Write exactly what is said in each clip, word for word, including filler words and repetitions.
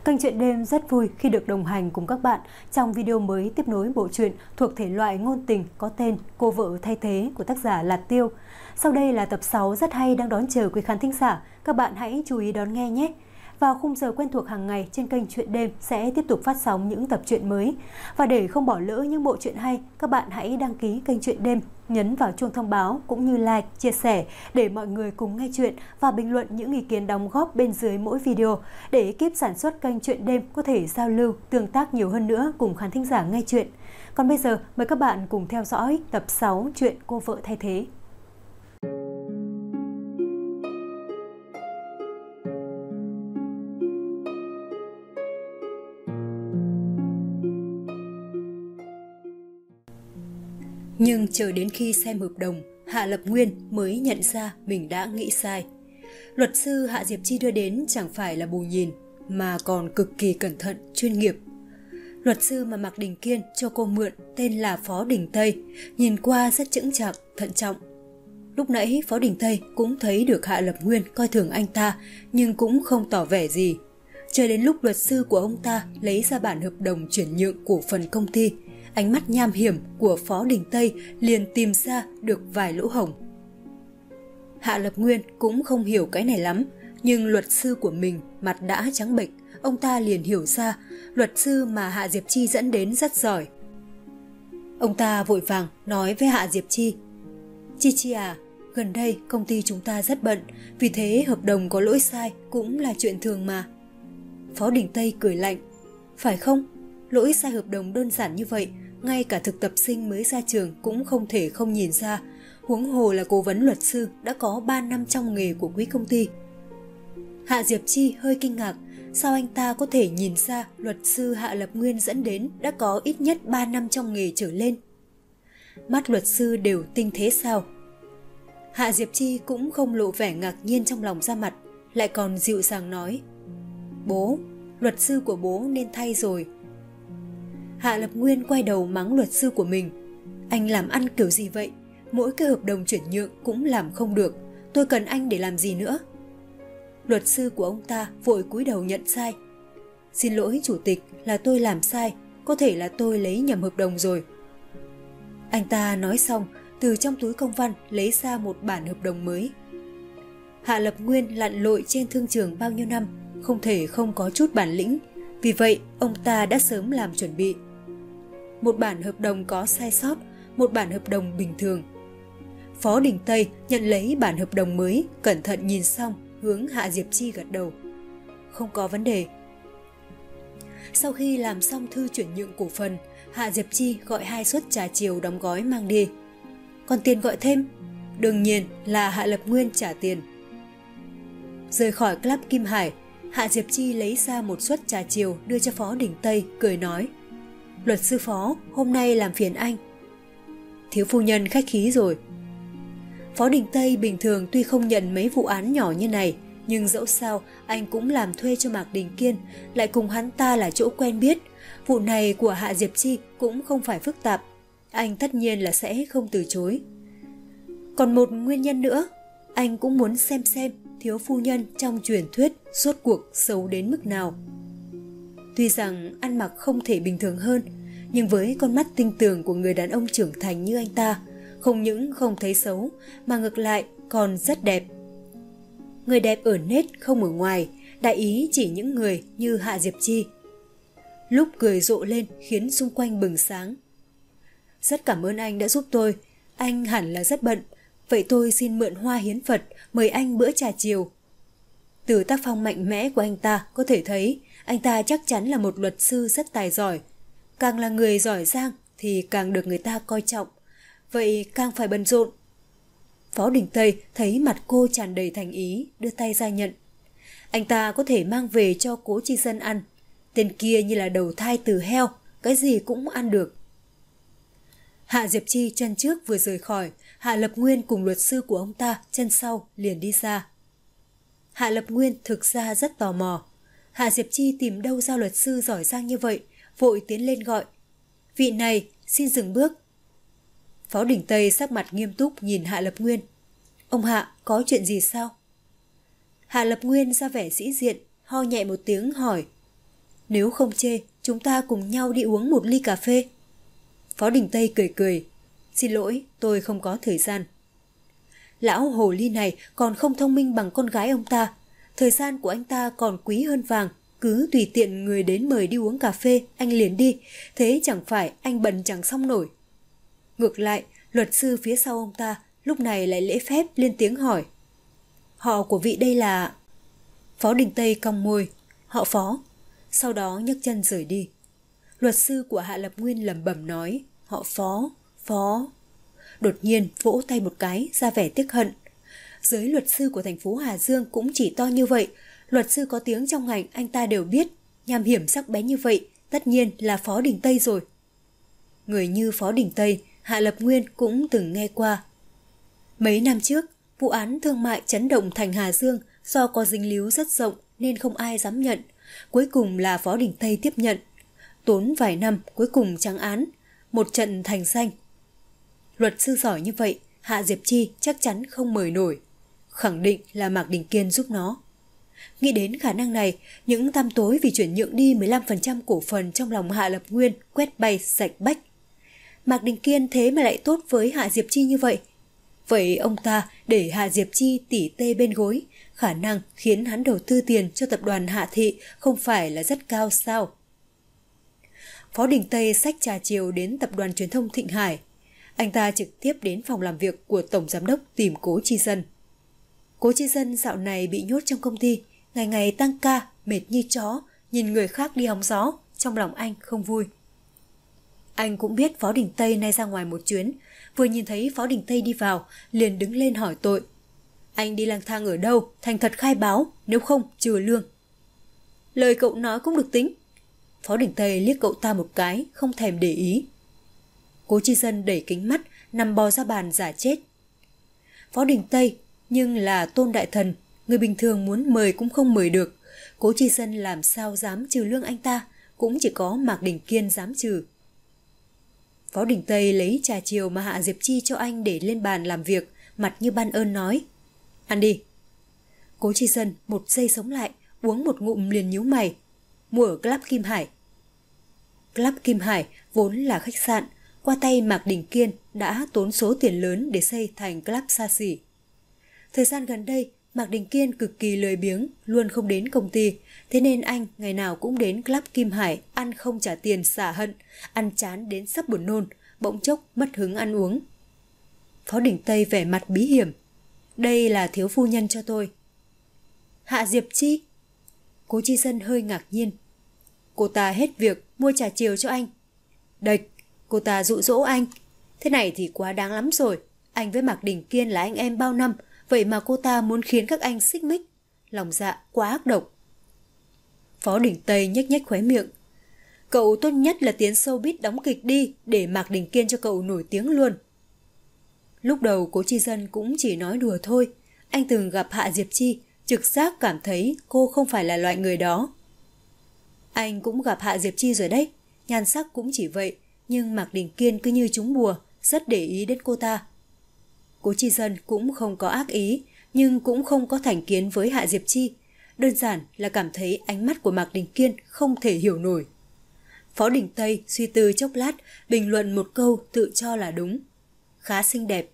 Kênh Chuyện Đêm rất vui khi được đồng hành cùng các bạn trong video mới tiếp nối bộ truyện thuộc thể loại ngôn tình có tên Cô Vợ Thay Thế của tác giả Lạt Tiêu. Sau đây là tập sáu rất hay đang đón chờ quý khán thính giả, các bạn hãy chú ý đón nghe nhé. Vào khung giờ quen thuộc hàng ngày trên kênh Chuyện Đêm sẽ tiếp tục phát sóng những tập truyện mới. Và để không bỏ lỡ những bộ truyện hay, các bạn hãy đăng ký kênh Chuyện Đêm, nhấn vào chuông thông báo cũng như like, chia sẻ để mọi người cùng nghe chuyện và bình luận những ý kiến đóng góp bên dưới mỗi video để ekip sản xuất kênh Chuyện Đêm có thể giao lưu, tương tác nhiều hơn nữa cùng khán thính giả nghe chuyện. Còn bây giờ mời các bạn cùng theo dõi tập sáu chuyện Cô Vợ Thay Thế. Nhưng chờ đến khi xem hợp đồng, Hạ Lập Nguyên mới nhận ra mình đã nghĩ sai. Luật sư Hạ Diệp Chi đưa đến chẳng phải là bù nhìn, mà còn cực kỳ cẩn thận, chuyên nghiệp. Luật sư mà Mạc Đình Kiên cho cô mượn tên là Phó Đình Tây, nhìn qua rất chững chạc, thận trọng. Lúc nãy Phó Đình Tây cũng thấy được Hạ Lập Nguyên coi thường anh ta, nhưng cũng không tỏ vẻ gì. Chờ đến lúc luật sư của ông ta lấy ra bản hợp đồng chuyển nhượng cổ phần công ty, ánh mắt nham hiểm của Phó Đình Tây liền tìm ra được vài lỗ hổng. Hạ Lập Nguyên cũng không hiểu cái này lắm, nhưng luật sư của mình mặt đã trắng bệch, ông ta liền hiểu ra luật sư mà Hạ Diệp Chi dẫn đến rất giỏi. Ông ta vội vàng nói với Hạ Diệp Chi: Chi Chi à, gần đây công ty chúng ta rất bận, vì thế hợp đồng có lỗi sai cũng là chuyện thường mà. Phó Đình Tây cười lạnh: Phải không? Lỗi sai hợp đồng đơn giản như vậy, ngay cả thực tập sinh mới ra trường cũng không thể không nhìn ra, huống hồ là cố vấn luật sư đã có ba năm trong nghề của quý công ty. Hạ Diệp Chi hơi kinh ngạc, sao anh ta có thể nhìn ra luật sư Hạ Lập Nguyên dẫn đến đã có ít nhất ba năm trong nghề trở lên? Mắt luật sư đều tinh thế sao? Hạ Diệp Chi cũng không lộ vẻ ngạc nhiên trong lòng ra mặt, lại còn dịu dàng nói: Bố, luật sư của bố nên thay rồi. Hạ Lập Nguyên quay đầu mắng luật sư của mình: Anh làm ăn kiểu gì vậy? Mỗi cái hợp đồng chuyển nhượng cũng làm không được, tôi cần anh để làm gì nữa? Luật sư của ông ta vội cúi đầu nhận sai: Xin lỗi chủ tịch, là tôi làm sai, có thể là tôi lấy nhầm hợp đồng rồi. Anh ta nói xong, từ trong túi công văn lấy ra một bản hợp đồng mới. Hạ Lập Nguyên lặn lội trên thương trường bao nhiêu năm, không thể không có chút bản lĩnh, vì vậy ông ta đã sớm làm chuẩn bị. Một bản hợp đồng có sai sót, một bản hợp đồng bình thường. Phó Đình Tây nhận lấy bản hợp đồng mới, cẩn thận nhìn xong, hướng Hạ Diệp Chi gật đầu: Không có vấn đề. Sau khi làm xong thư chuyển nhượng cổ phần, Hạ Diệp Chi gọi hai suất trà chiều đóng gói mang đi. Còn tiền gọi thêm? Đương nhiên là Hạ Lập Nguyên trả tiền. Rời khỏi club Kim Hải, Hạ Diệp Chi lấy ra một suất trà chiều đưa cho Phó Đình Tây, cười nói: Luật sư Phó, hôm nay làm phiền anh. Thiếu phu nhân khách khí rồi. Phó Đình Tây bình thường tuy không nhận mấy vụ án nhỏ như này, nhưng dẫu sao anh cũng làm thuê cho Mạc Đình Kiên, lại cùng hắn ta là chỗ quen biết. Vụ này của Hạ Diệp Chi cũng không phải phức tạp, anh tất nhiên là sẽ không từ chối. Còn một nguyên nhân nữa, anh cũng muốn xem xem thiếu phu nhân trong truyền thuyết rốt cuộc xấu đến mức nào. Tuy rằng ăn mặc không thể bình thường hơn, nhưng với con mắt tinh tường của người đàn ông trưởng thành như anh ta, không những không thấy xấu mà ngược lại còn rất đẹp. Người đẹp ở nết không ở ngoài, đại ý chỉ những người như Hạ Diệp Chi. Lúc cười rộ lên khiến xung quanh bừng sáng. Rất cảm ơn anh đã giúp tôi, anh hẳn là rất bận, vậy tôi xin mượn hoa hiến Phật mời anh bữa trà chiều. Từ tác phong mạnh mẽ của anh ta có thể thấy anh ta chắc chắn là một luật sư rất tài giỏi. Càng là người giỏi giang thì càng được người ta coi trọng, vậy càng phải bận rộn. Phó Đình Tây thấy mặt cô tràn đầy thành ý, đưa tay ra nhận. Anh ta có thể mang về cho Cố Chi Dân ăn. Tên kia như là đầu thai từ heo, cái gì cũng ăn được. Hạ Diệp Chi chân trước vừa rời khỏi, Hạ Lập Nguyên cùng luật sư của ông ta chân sau liền đi ra. Hạ Lập Nguyên thực ra rất tò mò. Hạ Diệp Chi tìm đâu ra luật sư giỏi giang như vậy, vội tiến lên gọi: Vị này, xin dừng bước. Phó Đình Tây sắc mặt nghiêm túc nhìn Hạ Lập Nguyên: Ông Hạ, có chuyện gì sao? Hạ Lập Nguyên ra vẻ sĩ diện, ho nhẹ một tiếng hỏi: Nếu không chê, chúng ta cùng nhau đi uống một ly cà phê. Phó Đình Tây cười cười. Xin lỗi, tôi không có thời gian. Lão hồ ly này còn không thông minh bằng con gái ông ta. Thời gian của anh ta còn quý hơn vàng. Cứ tùy tiện người đến mời đi uống cà phê, anh liền đi. Thế chẳng phải anh bận chẳng xong nổi. Ngược lại, luật sư phía sau ông ta lúc này lại lễ phép lên tiếng hỏi. Họ của vị đây là... Phó Đình Tây cong môi. Họ Phó. Sau đó nhấc chân rời đi. Luật sư của Hạ Lập Nguyên lẩm bẩm nói. Họ Phó, Phó. Đột nhiên vỗ tay một cái, ra vẻ tiếc hận. Giới luật sư của thành phố Hà Dương cũng chỉ to như vậy. Luật sư có tiếng trong ngành anh ta đều biết. Nham hiểm sắc bén như vậy, tất nhiên là Phó Đình Tây rồi. Người như Phó Đình Tây, Hạ Lập Nguyên cũng từng nghe qua. Mấy năm trước, vụ án thương mại chấn động thành Hà Dương do có dính líu rất rộng nên không ai dám nhận. Cuối cùng là Phó Đình Tây tiếp nhận. Tốn vài năm cuối cùng trắng án, một trận thành danh. Luật sư giỏi như vậy, Hạ Diệp Chi chắc chắn không mời nổi. Khẳng định là Mạc Đình Kiên giúp nó. Nghĩ đến khả năng này, những tăm tối vì chuyển nhượng đi mười lăm phần trăm cổ phần trong lòng Hạ Lập Nguyên quét bay sạch bách. Mạc Đình Kiên thế mà lại tốt với Hạ Diệp Chi như vậy. Vậy ông ta để Hạ Diệp Chi tỉ tê bên gối, khả năng khiến hắn đầu tư tiền cho tập đoàn Hạ Thị không phải là rất cao sao? Phó Đình Tây xách trà chiều đến tập đoàn truyền thông Thịnh Hải. Anh ta trực tiếp đến phòng làm việc của Tổng Giám đốc tìm Cố Chi Dân. Cố Chi Dân dạo này bị nhốt trong công ty, ngày ngày tăng ca, mệt như chó, nhìn người khác đi hóng gió, trong lòng anh không vui. Anh cũng biết Phó Đình Tây nay ra ngoài một chuyến, vừa nhìn thấy Phó Đình Tây đi vào, liền đứng lên hỏi tội. Anh đi lang thang ở đâu, thành thật khai báo, nếu không trừ lương. Lời cậu nói cũng được tính. Phó Đình Tây liếc cậu ta một cái, không thèm để ý. Cố Chi Dân đẩy kính mắt, nằm bò ra bàn giả chết. Phó Đình Tây, nhưng là Tôn Đại Thần, người bình thường muốn mời cũng không mời được. Cố Chi Dân làm sao dám trừ lương anh ta, cũng chỉ có Mạc Đình Kiên dám trừ. Phó Đình Tây lấy trà chiều mà Hạ Diệp Chi cho anh để lên bàn làm việc, mặt như ban ơn nói. Ăn đi. Cố Chi Dân một giây sống lại, uống một ngụm liền nhíu mày. Mua ở Club Kim Hải. Club Kim Hải vốn là khách sạn, qua tay Mạc Đình Kiên đã tốn số tiền lớn để xây thành club xa xỉ. Thời gian gần đây, Mạc Đình Kiên cực kỳ lười biếng, luôn không đến công ty, thế nên anh ngày nào cũng đến Club Kim Hải ăn không trả tiền xả hận, ăn chán đến sắp buồn nôn, bỗng chốc mất hứng ăn uống. Phó Đình Tây vẻ mặt bí hiểm. Đây là thiếu phu nhân cho tôi. Hạ Diệp Chi? Cố Chi Dân hơi ngạc nhiên. Cô ta hết việc mua trà chiều cho anh. Đệch, cô ta dụ dỗ anh. Thế này thì quá đáng lắm rồi. Anh với Mạc Đình Kiên là anh em bao năm, vậy mà cô ta muốn khiến các anh xích mích. Lòng dạ quá ác độc. Phó Đình Tây nhếch nhếch khóe miệng. Cậu tốt nhất là tiến showbiz đóng kịch đi, để Mạc Đình Kiên cho cậu nổi tiếng luôn. Lúc đầu Cố Chi Dân cũng chỉ nói đùa thôi. Anh từng gặp Hạ Diệp Chi, trực giác cảm thấy cô không phải là loại người đó. Anh cũng gặp Hạ Diệp Chi rồi đấy, nhan sắc cũng chỉ vậy, nhưng Mạc Đình Kiên cứ như trúng bùa, rất để ý đến cô ta. Cố Chi Dân cũng không có ác ý, nhưng cũng không có thành kiến với Hạ Diệp Chi. Đơn giản là cảm thấy ánh mắt của Mạc Đình Kiên không thể hiểu nổi. Phó Đình Tây suy tư chốc lát, bình luận một câu tự cho là đúng. Khá xinh đẹp.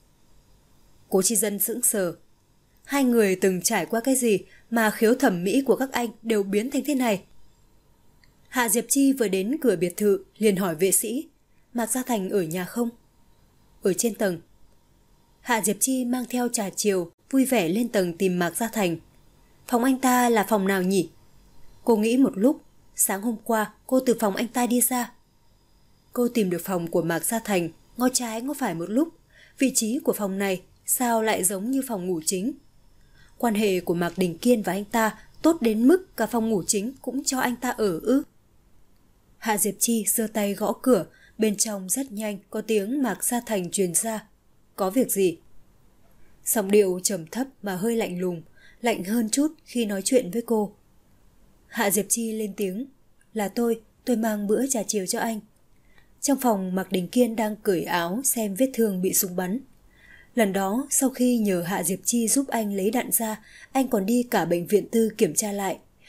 Cố Chi Dân sững sờ. Hai người từng trải qua cái gì mà khiếu thẩm mỹ của các anh đều biến thành thế này? Hạ Diệp Chi vừa đến cửa biệt thự liền hỏi vệ sĩ. Mạc Gia Thành ở nhà không? Ở trên tầng. Hạ Diệp Chi mang theo trà chiều, vui vẻ lên tầng tìm Mạc Gia Thành. Phòng anh ta là phòng nào nhỉ? Cô nghĩ một lúc. Sáng hôm qua cô từ phòng anh ta đi ra. Cô tìm được phòng của Mạc Gia Thành, ngó trái ngó phải một lúc. Vị trí của phòng này sao lại giống như phòng ngủ chính? Quan hệ của Mạc Đình Kiên và anh ta tốt đến mức cả phòng ngủ chính cũng cho anh ta ở ư? Hạ Diệp Chi giơ tay gõ cửa, bên trong rất nhanh có tiếng Mạc Gia Thành truyền ra. Có việc gì? Giọng điệu trầm thấp mà hơi lạnh lùng, lạnh hơn chút khi nói chuyện với cô. Hạ Diệp Chi lên tiếng. Là tôi, tôi mang bữa trà chiều cho anh. Trong phòng Mạc Đình Kiên đang cởi áo xem vết thương bị súng bắn. Lần đó sau khi nhờ Hạ Diệp Chi giúp anh lấy đạn ra, anh còn đi cả bệnh viện tư kiểm tra lại.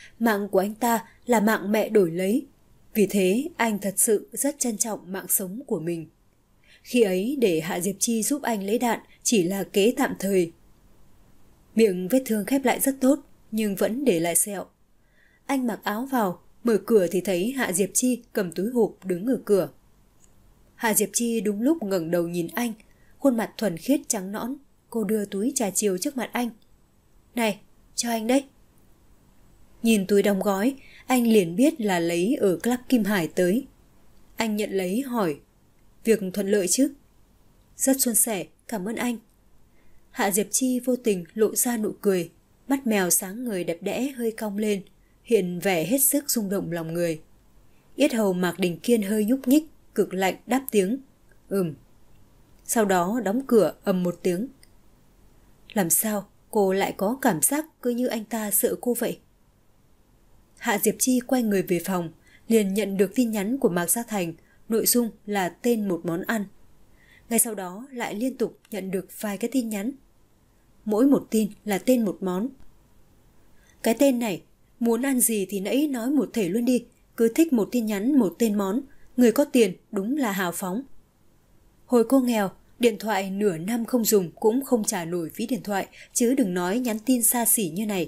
Mạng của anh ta là mạng mẹ đổi lấy. Vì thế anh thật sự rất trân trọng mạng sống của mình. Khi ấy để Hạ Diệp Chi giúp anh lấy đạn chỉ là kế tạm thời. Miệng vết thương khép lại rất tốt nhưng vẫn để lại sẹo. Anh mặc áo vào, mở cửa thì thấy Hạ Diệp Chi cầm túi hộp đứng ở cửa. Hạ Diệp Chi đúng lúc ngẩng đầu nhìn anh, khuôn mặt thuần khiết trắng nõn. Cô đưa túi trà chiều trước mặt anh. Này, cho anh đấy. Nhìn túi đóng gói, anh liền biết là lấy ở Club Kim Hải tới. Anh nhận lấy hỏi, việc thuận lợi chứ? Rất suôn sẻ, cảm ơn anh. Hạ Diệp Chi vô tình lộ ra nụ cười, mắt mèo sáng ngời đẹp đẽ hơi cong lên, hiện vẻ hết sức rung động lòng người. Yết hầu Mạc Đình Kiên hơi nhúc nhích, cực lạnh đáp tiếng, ừm. Sau đó đóng cửa ầm một tiếng. Làm sao cô lại có cảm giác cứ như anh ta sợ cô vậy? Hạ Diệp Chi quay người về phòng, liền nhận được tin nhắn của Mạc Gia Thành, nội dung là tên một món ăn. Ngay sau đó lại liên tục nhận được vài cái tin nhắn. Mỗi một tin là tên một món. Cái tên này, muốn ăn gì thì nãy nói một thể luôn đi, cứ thích một tin nhắn một tên món, người có tiền đúng là hào phóng. Hồi cô nghèo, điện thoại nửa năm không dùng cũng không trả nổi phí điện thoại, chứ đừng nói nhắn tin xa xỉ như này.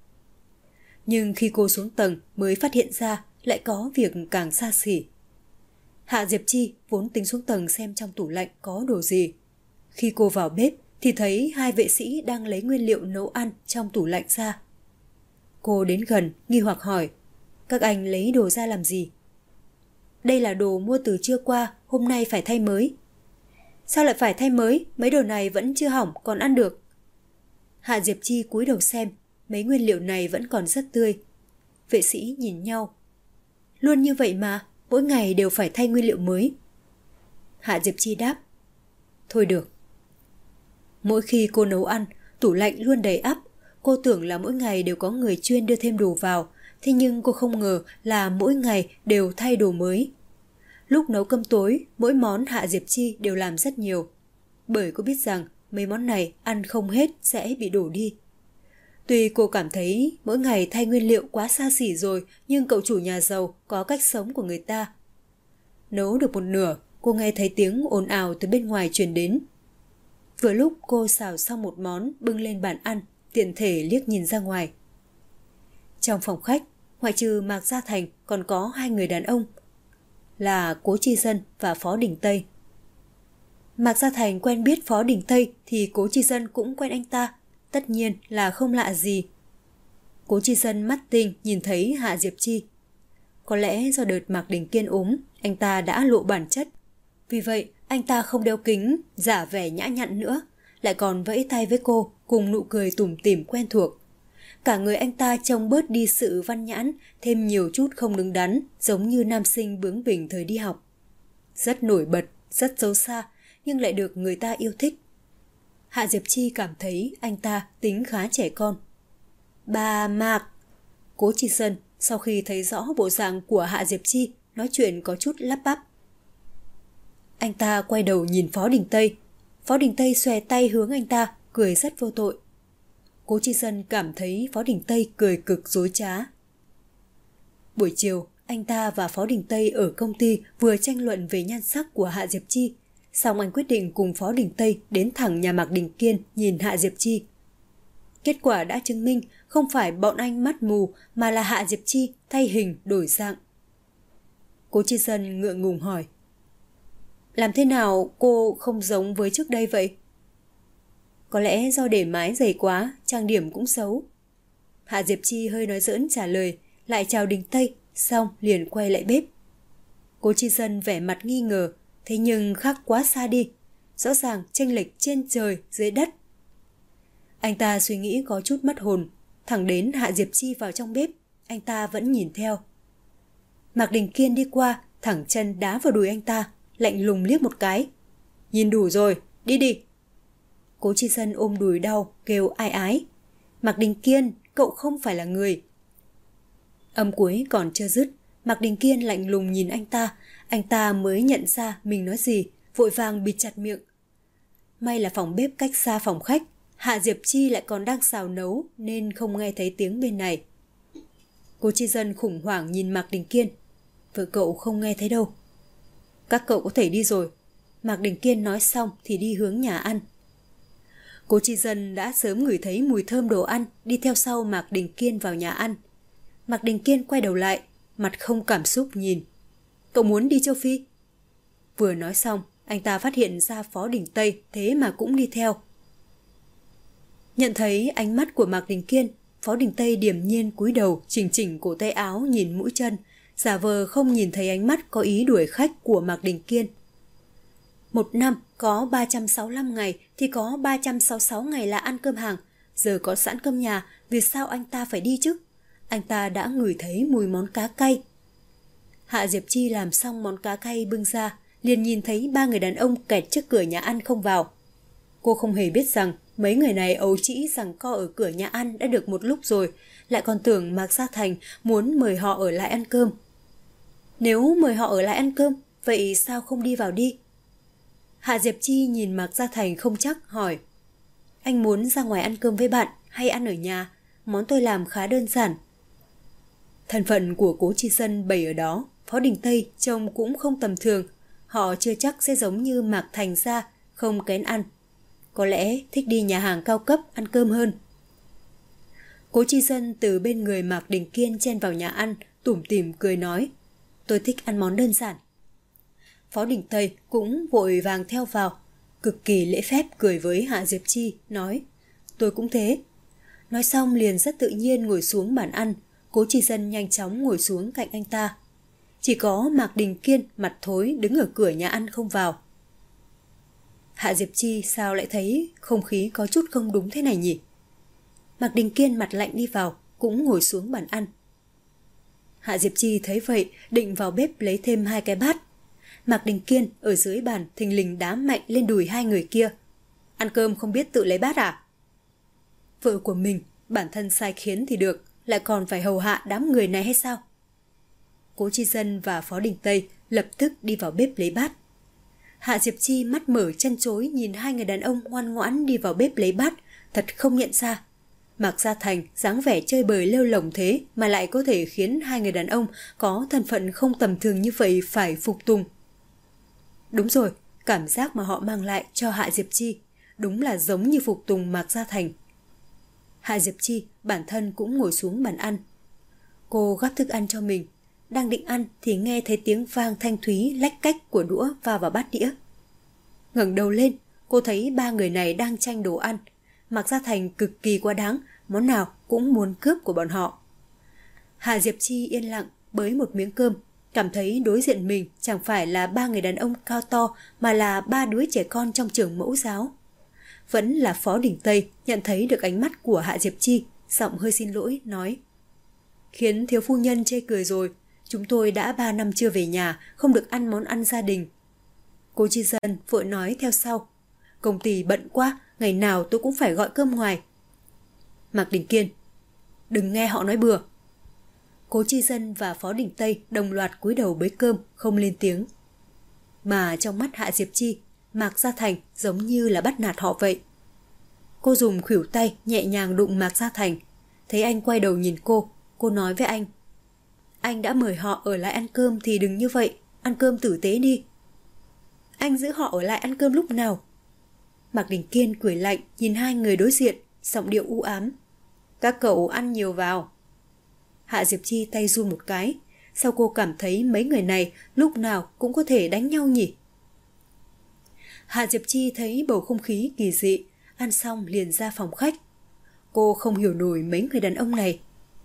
Nhưng khi cô xuống tầng mới phát hiện ra lại có việc càng xa xỉ. Hạ Diệp Chi vốn tính xuống tầng xem trong tủ lạnh có đồ gì. Khi cô vào bếp thì thấy hai vệ sĩ đang lấy nguyên liệu nấu ăn trong tủ lạnh ra. Cô đến gần, nghi hoặc hỏi, các anh lấy đồ ra làm gì? Đây là đồ mua từ trưa qua, hôm nay phải thay mới. Sao lại phải thay mới? Mấy đồ này vẫn chưa hỏng, còn ăn được. Hạ Diệp Chi cúi đầu xem, mấy nguyên liệu này vẫn còn rất tươi. Vệ sĩ nhìn nhau. Luôn như vậy mà, mỗi ngày đều phải thay nguyên liệu mới. Hạ Diệp Chi đáp, thôi được. Mỗi khi cô nấu ăn, tủ lạnh luôn đầy ắp. Cô tưởng là mỗi ngày đều có người chuyên đưa thêm đồ vào, thế nhưng cô không ngờ là mỗi ngày đều thay đồ mới. Lúc nấu cơm tối, mỗi món Hạ Diệp Chi đều làm rất nhiều. Bởi cô biết rằng mấy món này ăn không hết sẽ bị đổ đi. Tuy cô cảm thấy mỗi ngày thay nguyên liệu quá xa xỉ rồi, nhưng cậu chủ nhà giàu có cách sống của người ta. Nấu được một nửa, cô nghe thấy tiếng ồn ào từ bên ngoài truyền đến. Vừa lúc cô xào xong một món bưng lên bàn ăn, tiện thể liếc nhìn ra ngoài. Trong phòng khách, ngoại trừ Mạc Gia Thành còn có hai người đàn ông, là Cố Chi Dân và Phó Đình Tây. Mạc Gia Thành quen biết Phó Đình Tây thì Cố Chi Dân cũng quen anh ta, tất nhiên là không lạ gì. Cố Chi Dân mắt tinh nhìn thấy Hạ Diệp Chi. Có lẽ do đợt Mạc Đình Kiên ốm, anh ta đã lộ bản chất. Vì vậy, anh ta không đeo kính, giả vẻ nhã nhặn nữa, lại còn vẫy tay với cô cùng nụ cười tủm tỉm quen thuộc. Cả người anh ta trông bớt đi sự văn nhãn, thêm nhiều chút không đứng đắn, giống như nam sinh bướng bỉnh thời đi học. Rất nổi bật, rất xấu xa, nhưng lại được người ta yêu thích. Hạ Diệp Chi cảm thấy anh ta tính khá trẻ con. Bà Mạc! Cố Chi Dân sau khi thấy rõ bộ dạng của Hạ Diệp Chi, nói chuyện có chút lắp bắp. Anh ta quay đầu nhìn Phó Đình Tây. Phó Đình Tây xòe tay hướng anh ta, cười rất vô tội. Cố Chi Dân cảm thấy Phó Đình Tây cười cực dối trá. Buổi chiều, anh ta và Phó Đình Tây ở công ty vừa tranh luận về nhan sắc của Hạ Diệp Chi. Xong anh quyết định cùng Phó Đình Tây đến thẳng nhà Mạc Đình Kiên nhìn Hạ Diệp Chi. Kết quả đã chứng minh không phải bọn anh mắt mù mà là Hạ Diệp Chi thay hình đổi dạng. Cố Chi Dân ngượng ngùng hỏi. Làm thế nào cô không giống với trước đây vậy? Có lẽ do để mái dày quá, trang điểm cũng xấu. Hạ Diệp Chi hơi nói giỡn trả lời, lại chào Đình Tây, xong liền quay lại bếp. Cố Chi Dân vẻ mặt nghi ngờ, thế nhưng khác quá xa đi, rõ ràng chênh lệch trên trời dưới đất. Anh ta suy nghĩ có chút mất hồn, thẳng đến Hạ Diệp Chi vào trong bếp, anh ta vẫn nhìn theo. Mạc Đình Kiên đi qua, thẳng chân đá vào đùi anh ta, lạnh lùng liếc một cái. Nhìn đủ rồi, đi đi. Cố Chi Dân ôm đùi đau, kêu ai ái. Mạc Đình Kiên, cậu không phải là người. Âm cuối còn chưa dứt, Mạc Đình Kiên lạnh lùng nhìn anh ta, anh ta mới nhận ra mình nói gì, vội vàng bịt chặt miệng. May là phòng bếp cách xa phòng khách, Hạ Diệp Chi lại còn đang xào nấu nên không nghe thấy tiếng bên này. Cố Chi Dân khủng hoảng nhìn Mạc Đình Kiên. Vợ cậu không nghe thấy đâu. Các cậu có thể đi rồi. Mạc Đình Kiên nói xong thì đi hướng nhà ăn. Cố Chi Dân đã sớm ngửi thấy mùi thơm đồ ăn, đi theo sau Mạc Đình Kiên vào nhà ăn. Mạc Đình Kiên quay đầu lại, mặt không cảm xúc nhìn. Cậu muốn đi châu Phi? Vừa nói xong, anh ta phát hiện ra Phó Đình Tây thế mà cũng đi theo. Nhận thấy ánh mắt của Mạc Đình Kiên, Phó Đình Tây điềm nhiên cúi đầu chỉnh chỉnh cổ tay áo nhìn mũi chân, giả vờ không nhìn thấy ánh mắt có ý đuổi khách của Mạc Đình Kiên. Một năm có ba trăm sáu mươi lăm ngày thì có ba trăm sáu mươi sáu ngày là ăn cơm hàng. Giờ có sẵn cơm nhà, vì sao anh ta phải đi chứ? Anh ta đã ngửi thấy mùi món cá cay. Hạ Diệp Chi làm xong món cá cay bưng ra, liền nhìn thấy ba người đàn ông kẹt trước cửa nhà ăn không vào. Cô không hề biết rằng mấy người này ấu trĩ giằng co ở cửa nhà ăn đã được một lúc rồi, lại còn tưởng Mạc Gia Thành muốn mời họ ở lại ăn cơm. Nếu mời họ ở lại ăn cơm, vậy sao không đi vào đi? Hạ Diệp Chi nhìn Mạc Gia Thành không chắc, hỏi. Anh muốn ra ngoài ăn cơm với bạn hay ăn ở nhà? Món tôi làm khá đơn giản. Thân phận của Cố Chi Dân bày ở đó, Phó Đình Tây trông cũng không tầm thường. Họ chưa chắc sẽ giống như Mạc Thành gia, không kén ăn. Có lẽ thích đi nhà hàng cao cấp ăn cơm hơn. Cố Chi Dân từ bên người Mạc Đình Kiên chen vào nhà ăn, tủm tỉm cười nói. Tôi thích ăn món đơn giản. Phó Đình Tây cũng vội vàng theo vào, cực kỳ lễ phép cười với Hạ Diệp Chi, nói. Tôi cũng thế. Nói xong liền rất tự nhiên ngồi xuống bàn ăn. Cố Chi Dân nhanh chóng ngồi xuống cạnh anh ta. Chỉ có Mạc Đình Kiên mặt thối đứng ở cửa nhà ăn không vào. Hạ Diệp Chi sao lại thấy không khí có chút không đúng thế này nhỉ? Mạc Đình Kiên mặt lạnh đi vào, cũng ngồi xuống bàn ăn. Hạ Diệp Chi thấy vậy, định vào bếp lấy thêm hai cái bát. Mạc Đình Kiên ở dưới bàn thình lình đá mạnh lên đùi hai người kia. Ăn cơm không biết tự lấy bát à? Vợ của mình, bản thân sai khiến thì được, lại còn phải hầu hạ đám người này hay sao? Cố Chi Dân và Phó Đình Tây lập tức đi vào bếp lấy bát. Hạ Diệp Chi mắt mở chân chối nhìn hai người đàn ông ngoan ngoãn đi vào bếp lấy bát, thật không nhận ra. Mạc Gia Thành dáng vẻ chơi bời lêu lổng thế mà lại có thể khiến hai người đàn ông có thân phận không tầm thường như vậy phải phục tùng. Đúng rồi, cảm giác mà họ mang lại cho Hạ Diệp Chi đúng là giống như phục tùng Mạc Gia Thành. Hạ Diệp Chi bản thân cũng ngồi xuống bàn ăn. Cô gắp thức ăn cho mình, đang định ăn thì nghe thấy tiếng vang thanh thúy lách cách của đũa va vào bát đĩa. Ngẩng đầu lên, cô thấy ba người này đang tranh đồ ăn. Mạc Gia Thành cực kỳ quá đáng, món nào cũng muốn cướp của bọn họ. Hạ Diệp Chi yên lặng bới một miếng cơm, cảm thấy đối diện mình chẳng phải là ba người đàn ông cao to mà là ba đứa trẻ con trong trường mẫu giáo. Vẫn là Phó Đình Tây nhận thấy được ánh mắt của Hạ Diệp Chi, giọng hơi xin lỗi, nói. Khiến thiếu phu nhân chê cười rồi, chúng tôi đã ba năm chưa về nhà, không được ăn món ăn gia đình. Cố Chi Dân vội nói theo sau. Công ty bận quá, ngày nào tôi cũng phải gọi cơm ngoài. Mạc Đình Kiên, đừng nghe họ nói bừa. Cố Chi Dân và Phó Đình Tây đồng loạt cúi đầu bới cơm, không lên tiếng. Mà trong mắt Hạ Diệp Chi, Mạc Gia Thành giống như là bắt nạt họ vậy. Cô dùng khuỷu tay nhẹ nhàng đụng Mạc Gia Thành. Thấy anh quay đầu nhìn cô, cô nói với anh. Anh đã mời họ ở lại ăn cơm thì đừng như vậy, ăn cơm tử tế đi. Anh giữ họ ở lại ăn cơm lúc nào? Mạc Đình Kiên cười lạnh nhìn hai người đối diện, giọng điệu u ám. Các cậu ăn nhiều vào. Hạ Diệp Chi tay run một cái. Sao cô cảm thấy mấy người này lúc nào cũng có thể đánh nhau nhỉ? Hạ Diệp Chi thấy bầu không khí kỳ dị, ăn xong liền ra phòng khách. Cô không hiểu nổi mấy người đàn ông này.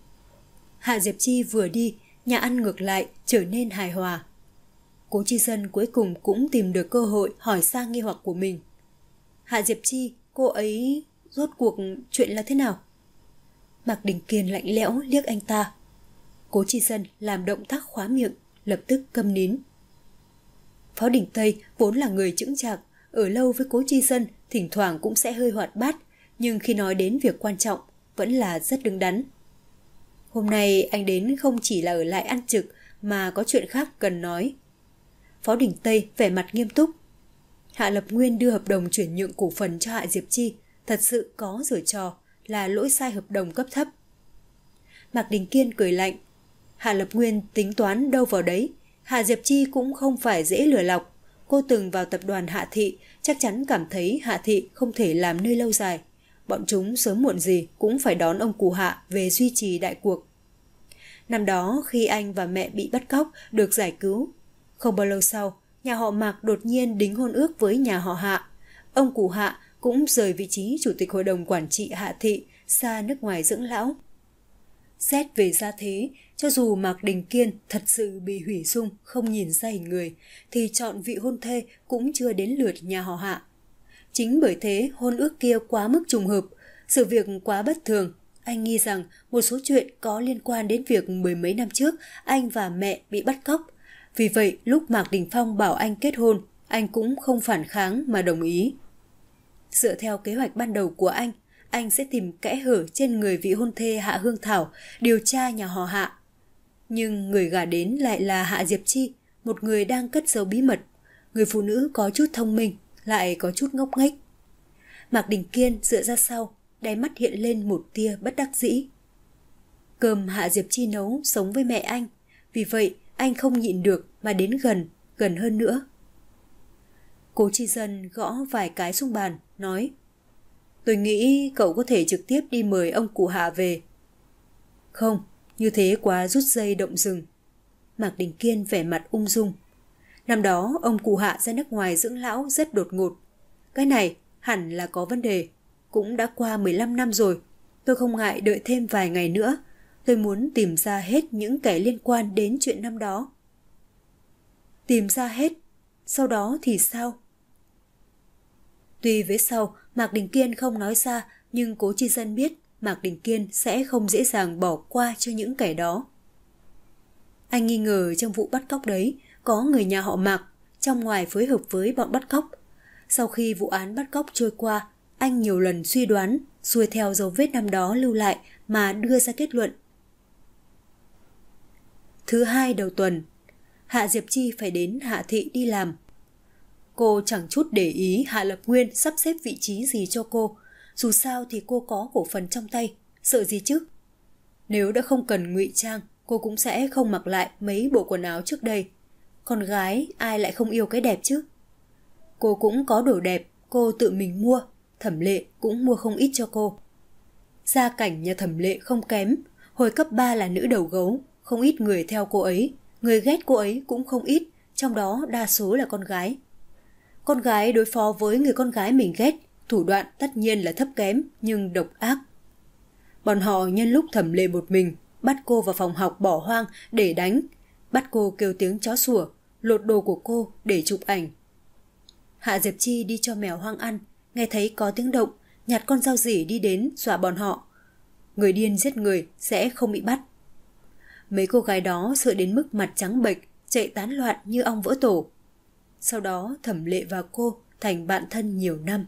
Hạ Diệp Chi vừa đi, nhà ăn ngược lại trở nên hài hòa. Cố Chi Dân cuối cùng cũng tìm được cơ hội hỏi sang nghi hoặc của mình. Hạ Diệp Chi, cô ấy rốt cuộc chuyện là thế nào? Mạc Đình Kiên lạnh lẽo liếc anh ta. Cố Chi Dân làm động tác khóa miệng, lập tức câm nín. Phó Đình Tây vốn là người chững chạc, ở lâu với Cố Chi Dân thỉnh thoảng cũng sẽ hơi hoạt bát, nhưng khi nói đến việc quan trọng vẫn là rất đứng đắn. Hôm nay anh đến không chỉ là ở lại ăn trực mà có chuyện khác cần nói. Phó Đình Tây vẻ mặt nghiêm túc. Hạ Lập Nguyên đưa hợp đồng chuyển nhượng cổ phần cho Hạ Diệp Chi thật sự có giở trò, là lỗi sai hợp đồng cấp thấp. Mạc Đình Kiên cười lạnh, Hạ Lập Nguyên tính toán đâu vào đấy. Hạ Diệp Chi cũng không phải dễ lừa lọc. Cô từng vào tập đoàn Hạ Thị, chắc chắn cảm thấy Hạ Thị không thể làm nơi lâu dài. Bọn chúng sớm muộn gì cũng phải đón ông cụ Hạ về duy trì đại cuộc. Năm đó khi anh và mẹ bị bắt cóc được giải cứu, không bao lâu sau, nhà họ Mạc đột nhiên đính hôn ước với nhà họ Hạ. Ông cụ Hạ cũng rời vị trí chủ tịch hội đồng quản trị Hạ Thị xa nước ngoài dưỡng lão. Xét về gia thế, cho dù Mạc Đình Kiên thật sự bị hủy dung không nhìn ra hình người, thì chọn vị hôn thê cũng chưa đến lượt nhà họ Hạ. Chính bởi thế hôn ước kia quá mức trùng hợp, sự việc quá bất thường. Anh nghi rằng một số chuyện có liên quan đến việc mười mấy năm trước anh và mẹ bị bắt cóc. Vì vậy lúc Mạc Đình Phong bảo anh kết hôn, anh cũng không phản kháng mà đồng ý. Dựa theo kế hoạch ban đầu của anh, anh sẽ tìm kẽ hở trên người vị hôn thê Hạ Hương Thảo, điều tra nhà họ Hạ. Nhưng người gả đến lại là Hạ Diệp Chi, một người đang cất giấu bí mật. Người phụ nữ có chút thông minh, lại có chút ngốc nghếch. Mạc Đình Kiên dựa ra sau, đáy mắt hiện lên một tia bất đắc dĩ. Cơm Hạ Diệp Chi nấu sống với mẹ anh, vì vậy anh không nhịn được mà đến gần, gần hơn nữa. Cố Chi Dân gõ vài cái xuống bàn, nói: Tôi nghĩ cậu có thể trực tiếp đi mời ông cụ Hạ về. Không, như thế quá rút dây động rừng. Mạc Đình Kiên vẻ mặt ung dung. Năm đó ông cụ Hạ ra nước ngoài dưỡng lão rất đột ngột. Cái này hẳn là có vấn đề. Cũng đã qua mười lăm năm rồi. Tôi không ngại đợi thêm vài ngày nữa. Tôi muốn tìm ra hết những kẻ liên quan đến chuyện năm đó. Tìm ra hết? Sau đó thì sao? Tuy về sau Mạc Đình Kiên không nói ra, nhưng Cố Chi Dân biết Mạc Đình Kiên sẽ không dễ dàng bỏ qua cho những kẻ đó. Anh nghi ngờ trong vụ bắt cóc đấy có người nhà họ Mạc, trong ngoài phối hợp với bọn bắt cóc. Sau khi vụ án bắt cóc trôi qua, anh nhiều lần suy đoán, xuôi theo dấu vết năm đó lưu lại mà đưa ra kết luận. Thứ hai đầu tuần, Hạ Diệp Chi phải đến Hạ Thị đi làm. Cô chẳng chút để ý Hạ Lập Nguyên sắp xếp vị trí gì cho cô. Dù sao thì cô có cổ phần trong tay, sợ gì chứ? Nếu đã không cần ngụy trang, cô cũng sẽ không mặc lại mấy bộ quần áo trước đây. Con gái ai lại không yêu cái đẹp chứ? Cô cũng có đồ đẹp, cô tự mình mua. Thẩm Lệ cũng mua không ít cho cô. Gia cảnh nhà Thẩm Lệ không kém. Hồi cấp ba là nữ đầu gấu, không ít người theo cô ấy. Người ghét cô ấy cũng không ít, trong đó đa số là con gái. Con gái đối phó với người con gái mình ghét, thủ đoạn tất nhiên là thấp kém nhưng độc ác. Bọn họ nhân lúc Thẩm Lệ một mình, bắt cô vào phòng học bỏ hoang để đánh, bắt cô kêu tiếng chó sủa, lột đồ của cô để chụp ảnh. Hạ Diệp Chi đi cho mèo hoang ăn, nghe thấy có tiếng động, nhặt con dao rỉ đi đến dọa bọn họ. Người điên giết người sẽ không bị bắt. Mấy cô gái đó sợ đến mức mặt trắng bệch, chạy tán loạn như ong vỡ tổ. Sau đó Thẩm Lệ và cô thành bạn thân nhiều năm.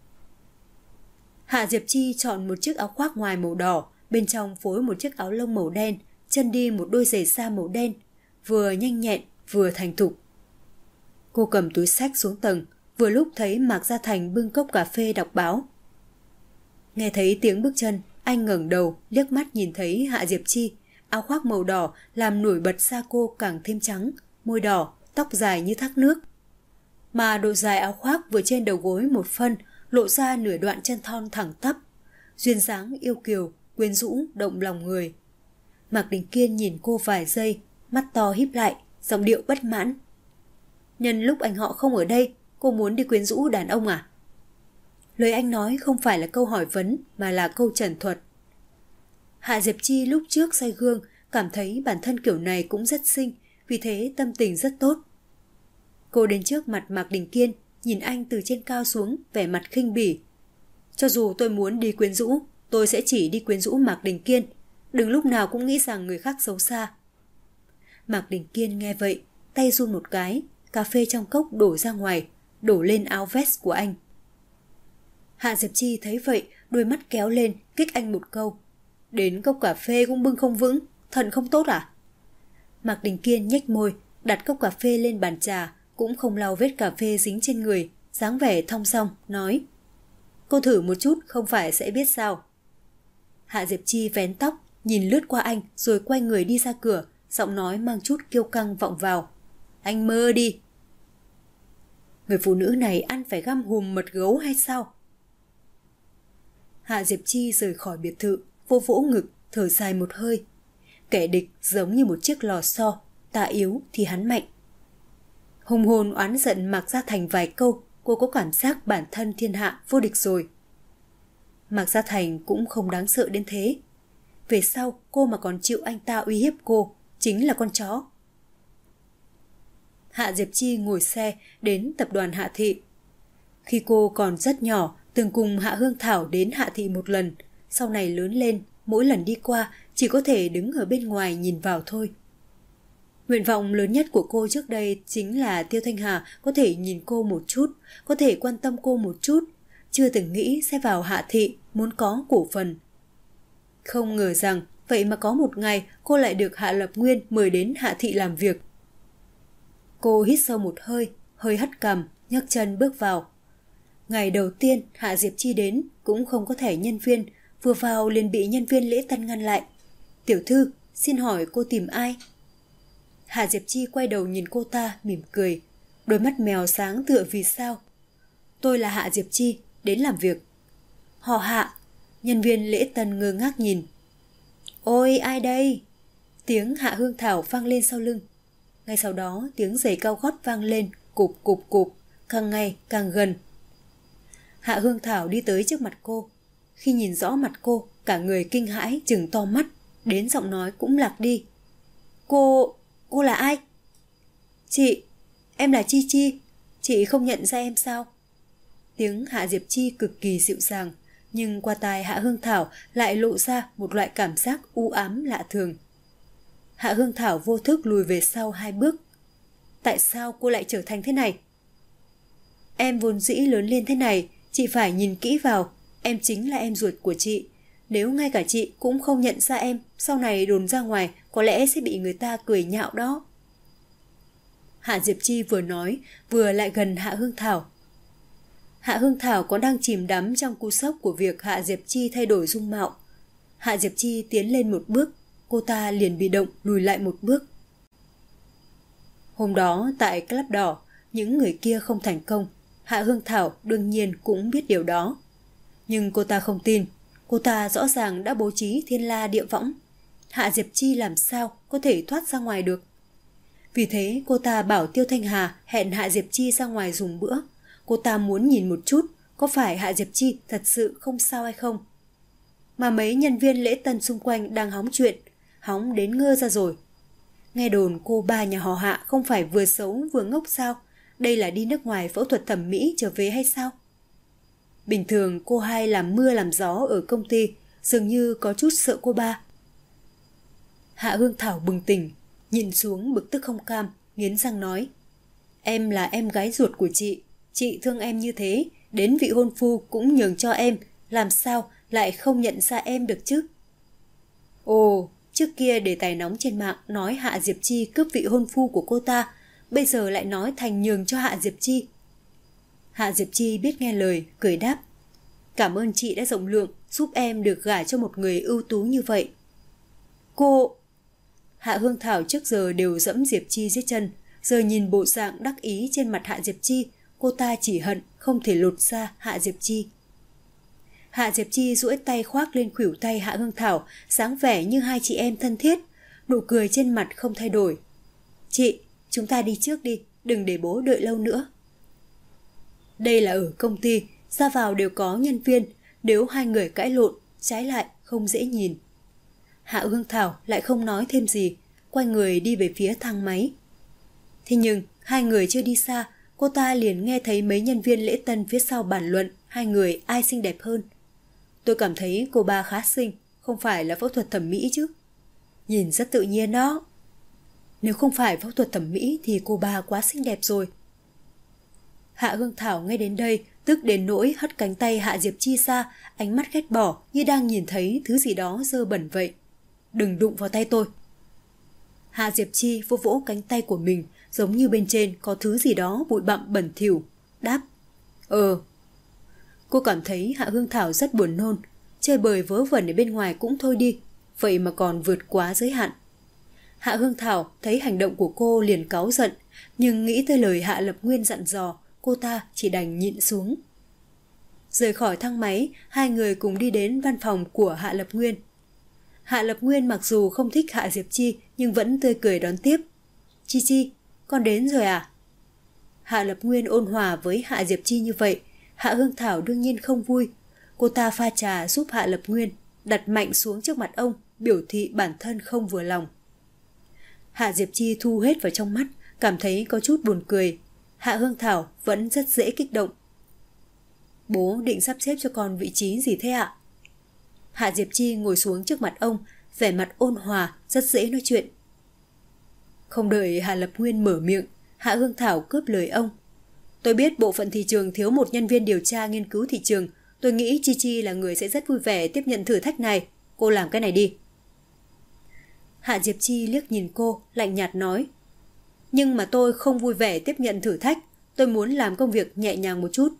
Hạ Diệp Chi chọn một chiếc áo khoác ngoài màu đỏ, bên trong phối một chiếc áo lông màu đen, chân đi một đôi giày da màu đen, vừa nhanh nhẹn vừa thành thục. Cô cầm túi xách xuống tầng, vừa lúc thấy Mạc Gia Thành bưng cốc cà phê đọc báo. Nghe thấy tiếng bước chân, anh ngẩng đầu, liếc mắt nhìn thấy Hạ Diệp Chi, áo khoác màu đỏ làm nổi bật da cô càng thêm trắng, môi đỏ, tóc dài như thác nước. Mà độ dài áo khoác vừa trên đầu gối một phân, lộ ra nửa đoạn chân thon thẳng tắp, duyên dáng yêu kiều, quyến rũ động lòng người. Mạc Đình Kiên nhìn cô vài giây, mắt to híp lại, giọng điệu bất mãn. Nhân lúc anh họ không ở đây, cô muốn đi quyến rũ đàn ông à? Lời anh nói không phải là câu hỏi vấn mà là câu trần thuật. Hạ Diệp Chi lúc trước soi gương cảm thấy bản thân kiểu này cũng rất xinh, vì thế tâm tình rất tốt. Cô đến trước mặt Mạc Đình Kiên, nhìn anh từ trên cao xuống, vẻ mặt khinh bỉ. Cho dù tôi muốn đi quyến rũ, tôi sẽ chỉ đi quyến rũ Mạc Đình Kiên. Đừng lúc nào cũng nghĩ rằng người khác xấu xa. Mạc Đình Kiên nghe vậy, tay run một cái, cà phê trong cốc đổ ra ngoài, đổ lên áo vest của anh. Hạ Diệp Chi thấy vậy, đôi mắt kéo lên, kích anh một câu. Đến cốc cà phê cũng bưng không vững, thận không tốt à? Mạc Đình Kiên nhếch môi, đặt cốc cà phê lên bàn trà, cũng không lau vết cà phê dính trên người, dáng vẻ thong dong, nói. Cô thử một chút không phải sẽ biết sao. Hạ Diệp Chi vén tóc, nhìn lướt qua anh rồi quay người đi ra cửa, giọng nói mang chút kiêu căng vọng vào. Anh mơ đi. Người phụ nữ này ăn phải găm hùm mật gấu hay sao? Hạ Diệp Chi rời khỏi biệt thự, vô vỗ ngực, thở dài một hơi. Kẻ địch giống như một chiếc lò xo, ta yếu thì hắn mạnh. Hùng hồn oán giận Mạc Gia Thành vài câu, cô có cảm giác bản thân thiên hạ vô địch rồi. Mạc Gia Thành cũng không đáng sợ đến thế. Về sau cô mà còn chịu anh ta uy hiếp cô, chính là con chó. Hạ Diệp Chi ngồi xe đến tập đoàn Hạ Thị. Khi cô còn rất nhỏ, từng cùng Hạ Hương Thảo đến Hạ Thị một lần. Sau này lớn lên, mỗi lần đi qua chỉ có thể đứng ở bên ngoài nhìn vào thôi. Nguyện vọng lớn nhất của cô trước đây chính là Tiêu Thanh Hà có thể nhìn cô một chút, có thể quan tâm cô một chút. Chưa từng nghĩ sẽ vào Hạ Thị, muốn có cổ phần. Không ngờ rằng, vậy mà có một ngày cô lại được Hạ Lập Nguyên mời đến Hạ Thị làm việc. Cô hít sâu một hơi, hơi hất cằm, nhấc chân bước vào. Ngày đầu tiên Hạ Diệp Chi đến cũng không có thẻ nhân viên, vừa vào liền bị nhân viên lễ tân ngăn lại. Tiểu thư, xin hỏi cô tìm ai? Hạ Diệp Chi quay đầu nhìn cô ta, mỉm cười. Đôi mắt mèo sáng tựa vì sao. Tôi là Hạ Diệp Chi, đến làm việc. Họ Hạ. Nhân viên lễ tân ngơ ngác nhìn. Ôi, ai đây? Tiếng Hạ Hương Thảo vang lên sau lưng. Ngay sau đó tiếng giày cao gót vang lên, cụp cụp cụp, càng ngày càng gần. Hạ Hương Thảo đi tới trước mặt cô. Khi nhìn rõ mặt cô, cả người kinh hãi trừng to mắt, đến giọng nói cũng lạc đi. Cô... cô là ai? Chị, em là Chi Chi, chị không nhận ra em sao? Tiếng Hạ Diệp Chi cực kỳ dịu dàng, nhưng qua tai Hạ Hương Thảo lại lộ ra một loại cảm giác u ám lạ thường. Hạ Hương Thảo vô thức lùi về sau hai bước. Tại sao cô lại trở thành thế này? Em vốn dĩ lớn lên thế này, chị phải nhìn kỹ vào, em chính là em ruột của chị. Nếu ngay cả chị cũng không nhận ra em, sau này đồn ra ngoài có lẽ sẽ bị người ta cười nhạo đó. Hạ Diệp Chi vừa nói, vừa lại gần Hạ Hương Thảo. Hạ Hương Thảo còn đang chìm đắm trong cú sốc của việc Hạ Diệp Chi thay đổi dung mạo. Hạ Diệp Chi tiến lên một bước, cô ta liền bị động lùi lại một bước. Hôm đó tại Club Đỏ, những người kia không thành công. Hạ Hương Thảo đương nhiên cũng biết điều đó. Nhưng cô ta không tin. Cô ta rõ ràng đã bố trí thiên la địa võng. Hạ Diệp Chi làm sao có thể thoát ra ngoài được. Vì thế cô ta bảo Tiêu Thanh Hà hẹn Hạ Diệp Chi ra ngoài dùng bữa. Cô ta muốn nhìn một chút có phải Hạ Diệp Chi thật sự không sao hay không. Mà mấy nhân viên lễ tân xung quanh đang hóng chuyện, hóng đến ngơ ra rồi. Nghe đồn cô ba nhà họ Hạ không phải vừa xấu vừa ngốc sao? Đây là đi nước ngoài phẫu thuật thẩm mỹ trở về hay sao? Bình thường cô hai làm mưa làm gió ở công ty, dường như có chút sợ cô ba. Hạ Hương Thảo bừng tỉnh, nhìn xuống bực tức không cam, nghiến răng nói. Em là em gái ruột của chị, chị thương em như thế, đến vị hôn phu cũng nhường cho em, làm sao lại không nhận ra em được chứ? Ồ, trước kia đề tài nóng trên mạng nói Hạ Diệp Chi cướp vị hôn phu của cô ta, bây giờ lại nói thành nhường cho Hạ Diệp Chi. Hạ Diệp Chi biết nghe lời, cười đáp. Cảm ơn chị đã rộng lượng giúp em được gả cho một người ưu tú như vậy. Cô... Hạ Hương Thảo trước giờ đều dẫm Diệp Chi dưới chân, giờ nhìn bộ dạng đắc ý trên mặt Hạ Diệp Chi, cô ta chỉ hận không thể lột ra Hạ Diệp Chi. Hạ Diệp Chi duỗi tay khoác lên khuỷu tay Hạ Hương Thảo, dáng vẻ như hai chị em thân thiết, nụ cười trên mặt không thay đổi. Chị, chúng ta đi trước đi, đừng để bố đợi lâu nữa. Đây là ở công ty, ra vào đều có nhân viên, nếu hai người cãi lộn, trái lại không dễ nhìn. Hạ Hương Thảo lại không nói thêm gì, quay người đi về phía thang máy. Thế nhưng, hai người chưa đi xa, cô ta liền nghe thấy mấy nhân viên lễ tân phía sau bàn luận hai người ai xinh đẹp hơn. Tôi cảm thấy cô ba khá xinh, không phải là phẫu thuật thẩm mỹ chứ. Nhìn rất tự nhiên đó. Nếu không phải phẫu thuật thẩm mỹ thì cô ba quá xinh đẹp rồi. Hạ Hương Thảo nghe đến đây, tức đến nỗi hất cánh tay Hạ Diệp Chi ra, ánh mắt ghét bỏ như đang nhìn thấy thứ gì đó dơ bẩn vậy. Đừng đụng vào tay tôi. Hạ Diệp Chi vỗ vỗ cánh tay của mình, giống như bên trên có thứ gì đó bụi bặm bẩn thỉu, đáp. Ờ. Cô cảm thấy Hạ Hương Thảo rất buồn nôn, chơi bời vớ vẩn ở bên ngoài cũng thôi đi, vậy mà còn vượt quá giới hạn. Hạ Hương Thảo thấy hành động của cô liền cáu giận, nhưng nghĩ tới lời Hạ Lập Nguyên dặn dò, cô ta chỉ đành nhịn xuống. Rời khỏi thang máy, hai người cùng đi đến văn phòng của Hạ Lập Nguyên. Hạ Lập Nguyên mặc dù không thích Hạ Diệp Chi nhưng vẫn tươi cười đón tiếp. Chi Chi, con đến rồi à? Hạ Lập Nguyên ôn hòa với Hạ Diệp Chi như vậy, Hạ Hương Thảo đương nhiên không vui. Cô ta pha trà giúp Hạ Lập Nguyên, đặt mạnh xuống trước mặt ông, biểu thị bản thân không vừa lòng. Hạ Diệp Chi thu hết vào trong mắt, cảm thấy có chút buồn cười. Hạ Hương Thảo vẫn rất dễ kích động. Bố định sắp xếp cho con vị trí gì thế ạ? Hạ Diệp Chi ngồi xuống trước mặt ông, vẻ mặt ôn hòa, rất dễ nói chuyện. Không đợi Hạ Lập Nguyên mở miệng, Hạ Hương Thảo cướp lời ông. Tôi biết bộ phận thị trường thiếu một nhân viên điều tra nghiên cứu thị trường. Tôi nghĩ Chi Chi là người sẽ rất vui vẻ tiếp nhận thử thách này. Cô làm cái này đi. Hạ Diệp Chi liếc nhìn cô, lạnh nhạt nói. Nhưng mà tôi không vui vẻ tiếp nhận thử thách. Tôi muốn làm công việc nhẹ nhàng một chút.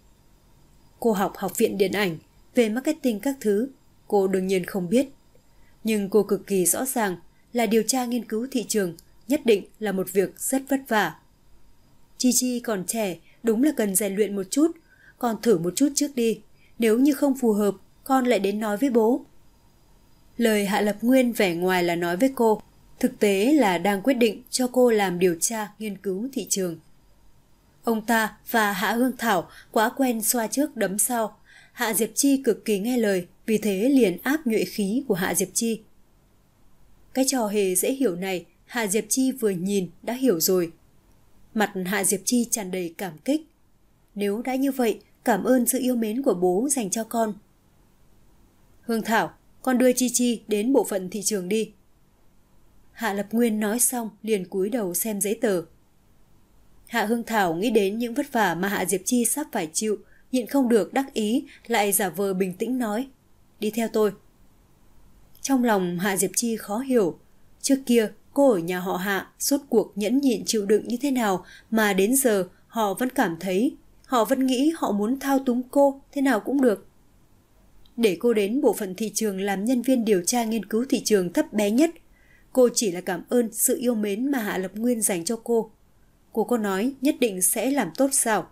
Cô học học viện điện ảnh, về marketing các thứ. Cô đương nhiên không biết. Nhưng cô cực kỳ rõ ràng là điều tra nghiên cứu thị trường nhất định là một việc rất vất vả. Chi Chi còn trẻ, đúng là cần rèn luyện một chút. Con thử một chút trước đi. Nếu như không phù hợp, con lại đến nói với bố. Lời Hạ Lập Nguyên vẻ ngoài là nói với cô, thực tế là đang quyết định cho cô làm điều tra nghiên cứu thị trường. Ông ta và Hạ Hương Thảo quá quen xoa trước đấm sau. Hạ Diệp Chi cực kỳ nghe lời, vì thế liền áp nhuệ khí của Hạ Diệp Chi. Cái trò hề dễ hiểu này, Hạ Diệp Chi vừa nhìn đã hiểu rồi. Mặt Hạ Diệp Chi tràn đầy cảm kích. Nếu đã như vậy, cảm ơn sự yêu mến của bố dành cho con. Hương Thảo, con đưa Chi Chi đến bộ phận thị trường đi. Hạ Lập Nguyên nói xong liền cúi đầu xem giấy tờ. Hạ Hương Thảo nghĩ đến những vất vả mà Hạ Diệp Chi sắp phải chịu, nhịn không được đắc ý, lại giả vờ bình tĩnh nói. Đi theo tôi. Trong lòng Hạ Diệp Chi khó hiểu. Trước kia cô ở nhà họ Hạ suốt cuộc nhẫn nhịn chịu đựng như thế nào mà đến giờ họ vẫn cảm thấy, họ vẫn nghĩ họ muốn thao túng cô thế nào cũng được. Để cô đến bộ phận thị trường làm nhân viên điều tra nghiên cứu thị trường thấp bé nhất, cô chỉ là cảm ơn sự yêu mến mà Hạ Lập Nguyên dành cho cô. Cô có nói nhất định sẽ làm tốt sao?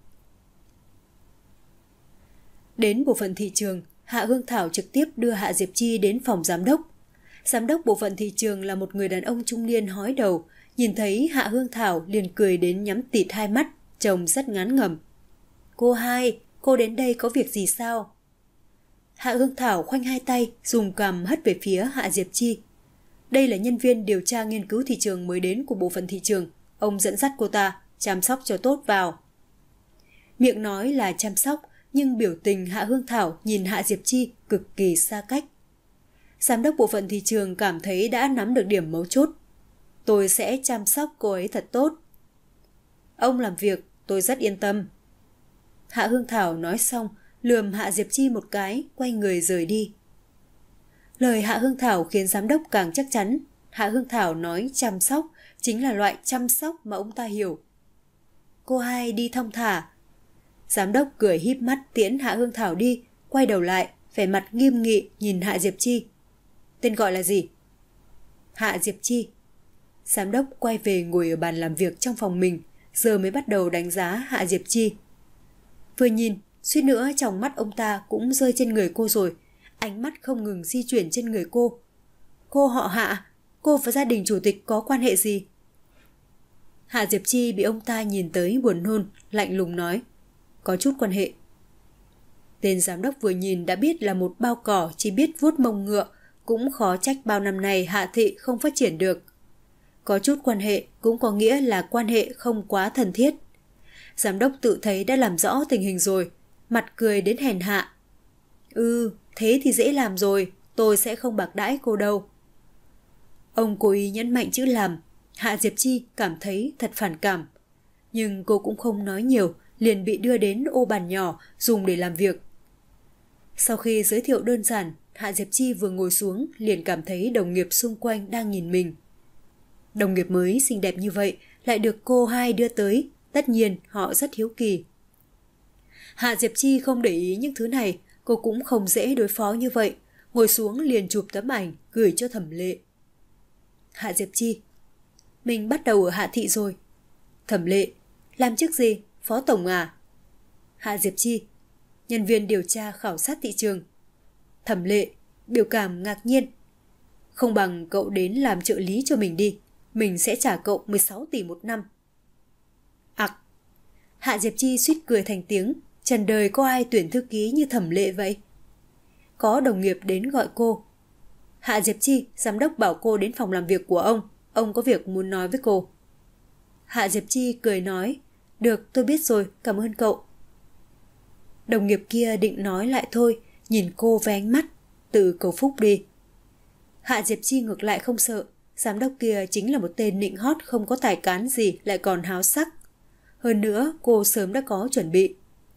Đến bộ phận thị trường, Hạ Hương Thảo trực tiếp đưa Hạ Diệp Chi đến phòng giám đốc. Giám đốc bộ phận thị trường là một người đàn ông trung niên hói đầu, nhìn thấy Hạ Hương Thảo liền cười đến nhắm tịt hai mắt, trông rất ngán ngẩm. Cô hai, cô đến đây có việc gì sao? Hạ Hương Thảo khoanh hai tay, dùng cằm hất về phía Hạ Diệp Chi. Đây là nhân viên điều tra nghiên cứu thị trường mới đến của bộ phận thị trường. Ông dẫn dắt cô ta, chăm sóc cho tốt vào. Miệng nói là chăm sóc, nhưng biểu tình Hạ Hương Thảo nhìn Hạ Diệp Chi cực kỳ xa cách. Giám đốc bộ phận thị trường cảm thấy đã nắm được điểm mấu chốt. Tôi sẽ chăm sóc cô ấy thật tốt. Ông làm việc, tôi rất yên tâm. Hạ Hương Thảo nói xong, lườm Hạ Diệp Chi một cái, quay người rời đi. Lời Hạ Hương Thảo khiến giám đốc càng chắc chắn. Hạ Hương Thảo nói chăm sóc chính là loại chăm sóc mà ông ta hiểu. Cô hai đi thong thả. Giám đốc cười híp mắt tiễn Hạ Hương Thảo đi, quay đầu lại, vẻ mặt nghiêm nghị nhìn Hạ Diệp Chi. Tên gọi là gì? Hạ Diệp Chi. Giám đốc quay về ngồi ở bàn làm việc trong phòng mình, giờ mới bắt đầu đánh giá Hạ Diệp Chi. Vừa nhìn, suýt nữa trong mắt ông ta cũng rơi trên người cô rồi, ánh mắt không ngừng di chuyển trên người cô. Cô họ Hạ, cô và gia đình chủ tịch có quan hệ gì? Hạ Diệp Chi bị ông ta nhìn tới buồn nôn, lạnh lùng nói. Có chút quan hệ. Tên giám đốc vừa nhìn đã biết là một bao cỏ chỉ biết vuốt mông ngựa, cũng khó trách bao năm nay Hạ thị không phát triển được. Có chút quan hệ cũng có nghĩa là quan hệ không quá thân thiết. Giám đốc tự thấy đã làm rõ tình hình rồi, mặt cười đến hèn hạ. Ừ, thế thì dễ làm rồi, tôi sẽ không bạc đãi cô đâu. Ông cố ý nhấn mạnh chữ làm, Hạ Diệp Chi cảm thấy thật phản cảm. Nhưng cô cũng không nói nhiều, liền bị đưa đến ô bàn nhỏ dùng để làm việc. Sau khi giới thiệu đơn giản, Hạ Diệp Chi vừa ngồi xuống liền cảm thấy đồng nghiệp xung quanh đang nhìn mình. Đồng nghiệp mới xinh đẹp như vậy lại được cô hai đưa tới, tất nhiên họ rất hiếu kỳ. Hạ Diệp Chi không để ý những thứ này, cô cũng không dễ đối phó như vậy, ngồi xuống liền chụp tấm ảnh gửi cho Thẩm Lệ. Hạ Diệp Chi: Mình bắt đầu ở Hạ Thị rồi. Thẩm Lệ: Làm chức gì? Phó tổng à? Hạ Diệp Chi: Nhân viên điều tra khảo sát thị trường. Thẩm Lệ biểu cảm ngạc nhiên: Không bằng cậu đến làm trợ lý cho mình đi, mình sẽ trả cậu mười sáu tỷ một năm. Ặc! Hạ Diệp Chi suýt cười thành tiếng, trần đời có ai tuyển thư ký như Thẩm Lệ vậy? Có đồng nghiệp đến gọi cô. Hạ Diệp Chi, giám đốc bảo cô đến phòng làm việc của ông, ông có việc muốn nói với cô. Hạ Diệp Chi cười nói: Được, tôi biết rồi, cảm ơn cậu. Đồng nghiệp kia định nói lại thôi, nhìn cô với ánh mắt: Tự cầu phúc đi. Hạ Diệp Chi ngược lại không sợ, giám đốc kia chính là một tên nịnh hót không có tài cán gì, lại còn háo sắc. Hơn nữa, cô sớm đã có chuẩn bị.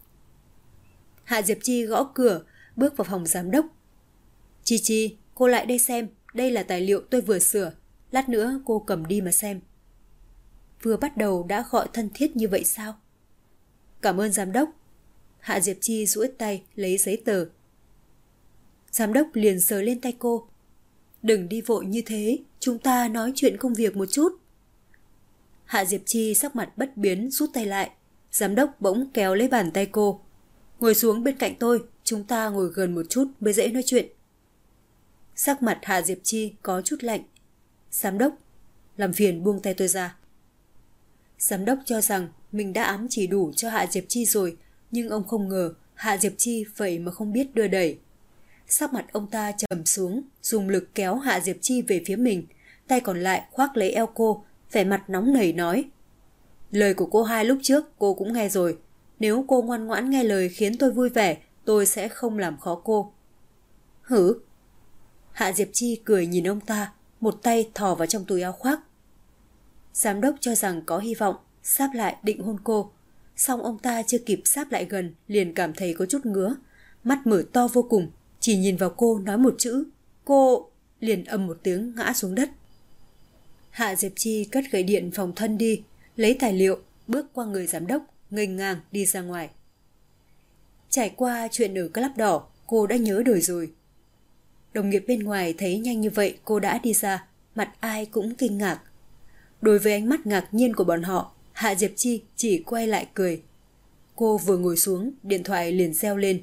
Hạ Diệp Chi gõ cửa, bước vào phòng giám đốc. Chi Chi, cô lại đây xem, đây là tài liệu tôi vừa sửa, lát nữa cô cầm đi mà xem. Vừa bắt đầu đã gọi thân thiết như vậy sao? Cảm ơn giám đốc. Hạ Diệp Chi duỗi tay lấy giấy tờ. Giám đốc liền sờ lên tay cô. Đừng đi vội như thế, chúng ta nói chuyện công việc một chút. Hạ Diệp Chi sắc mặt bất biến rút tay lại. Giám đốc bỗng kéo lấy bàn tay cô. Ngồi xuống bên cạnh tôi, chúng ta ngồi gần một chút mới dễ nói chuyện. Sắc mặt Hạ Diệp Chi có chút lạnh. Giám đốc, làm phiền buông tay tôi ra. Giám đốc cho rằng mình đã ám chỉ đủ cho Hạ Diệp Chi rồi, nhưng ông không ngờ Hạ Diệp Chi vậy mà không biết đưa đẩy. Sắc mặt ông ta trầm xuống, dùng lực kéo Hạ Diệp Chi về phía mình, tay còn lại khoác lấy eo cô, vẻ mặt nóng nảy nói: Lời của cô hai lúc trước cô cũng nghe rồi, nếu cô ngoan ngoãn nghe lời khiến tôi vui vẻ, tôi sẽ không làm khó cô. Hử? Hạ Diệp Chi cười nhìn ông ta, một tay thò vào trong túi áo khoác. Giám đốc cho rằng có hy vọng, sáp lại định hôn cô. Xong ông ta chưa kịp sáp lại gần, liền cảm thấy có chút ngứa. Mắt mở to vô cùng, chỉ nhìn vào cô nói một chữ: Cô! Liền ầm một tiếng ngã xuống đất. Hạ Diệp Chi cất gậy điện phòng thân đi, lấy tài liệu, bước qua người giám đốc, nghênh ngang đi ra ngoài. Trải qua chuyện ở Club Đỏ, cô đã nhớ đời rồi. Đồng nghiệp bên ngoài thấy nhanh như vậy cô đã đi ra, mặt ai cũng kinh ngạc. Đối với ánh mắt ngạc nhiên của bọn họ, Hạ Diệp Chi chỉ quay lại cười. Cô vừa ngồi xuống, điện thoại liền reo lên.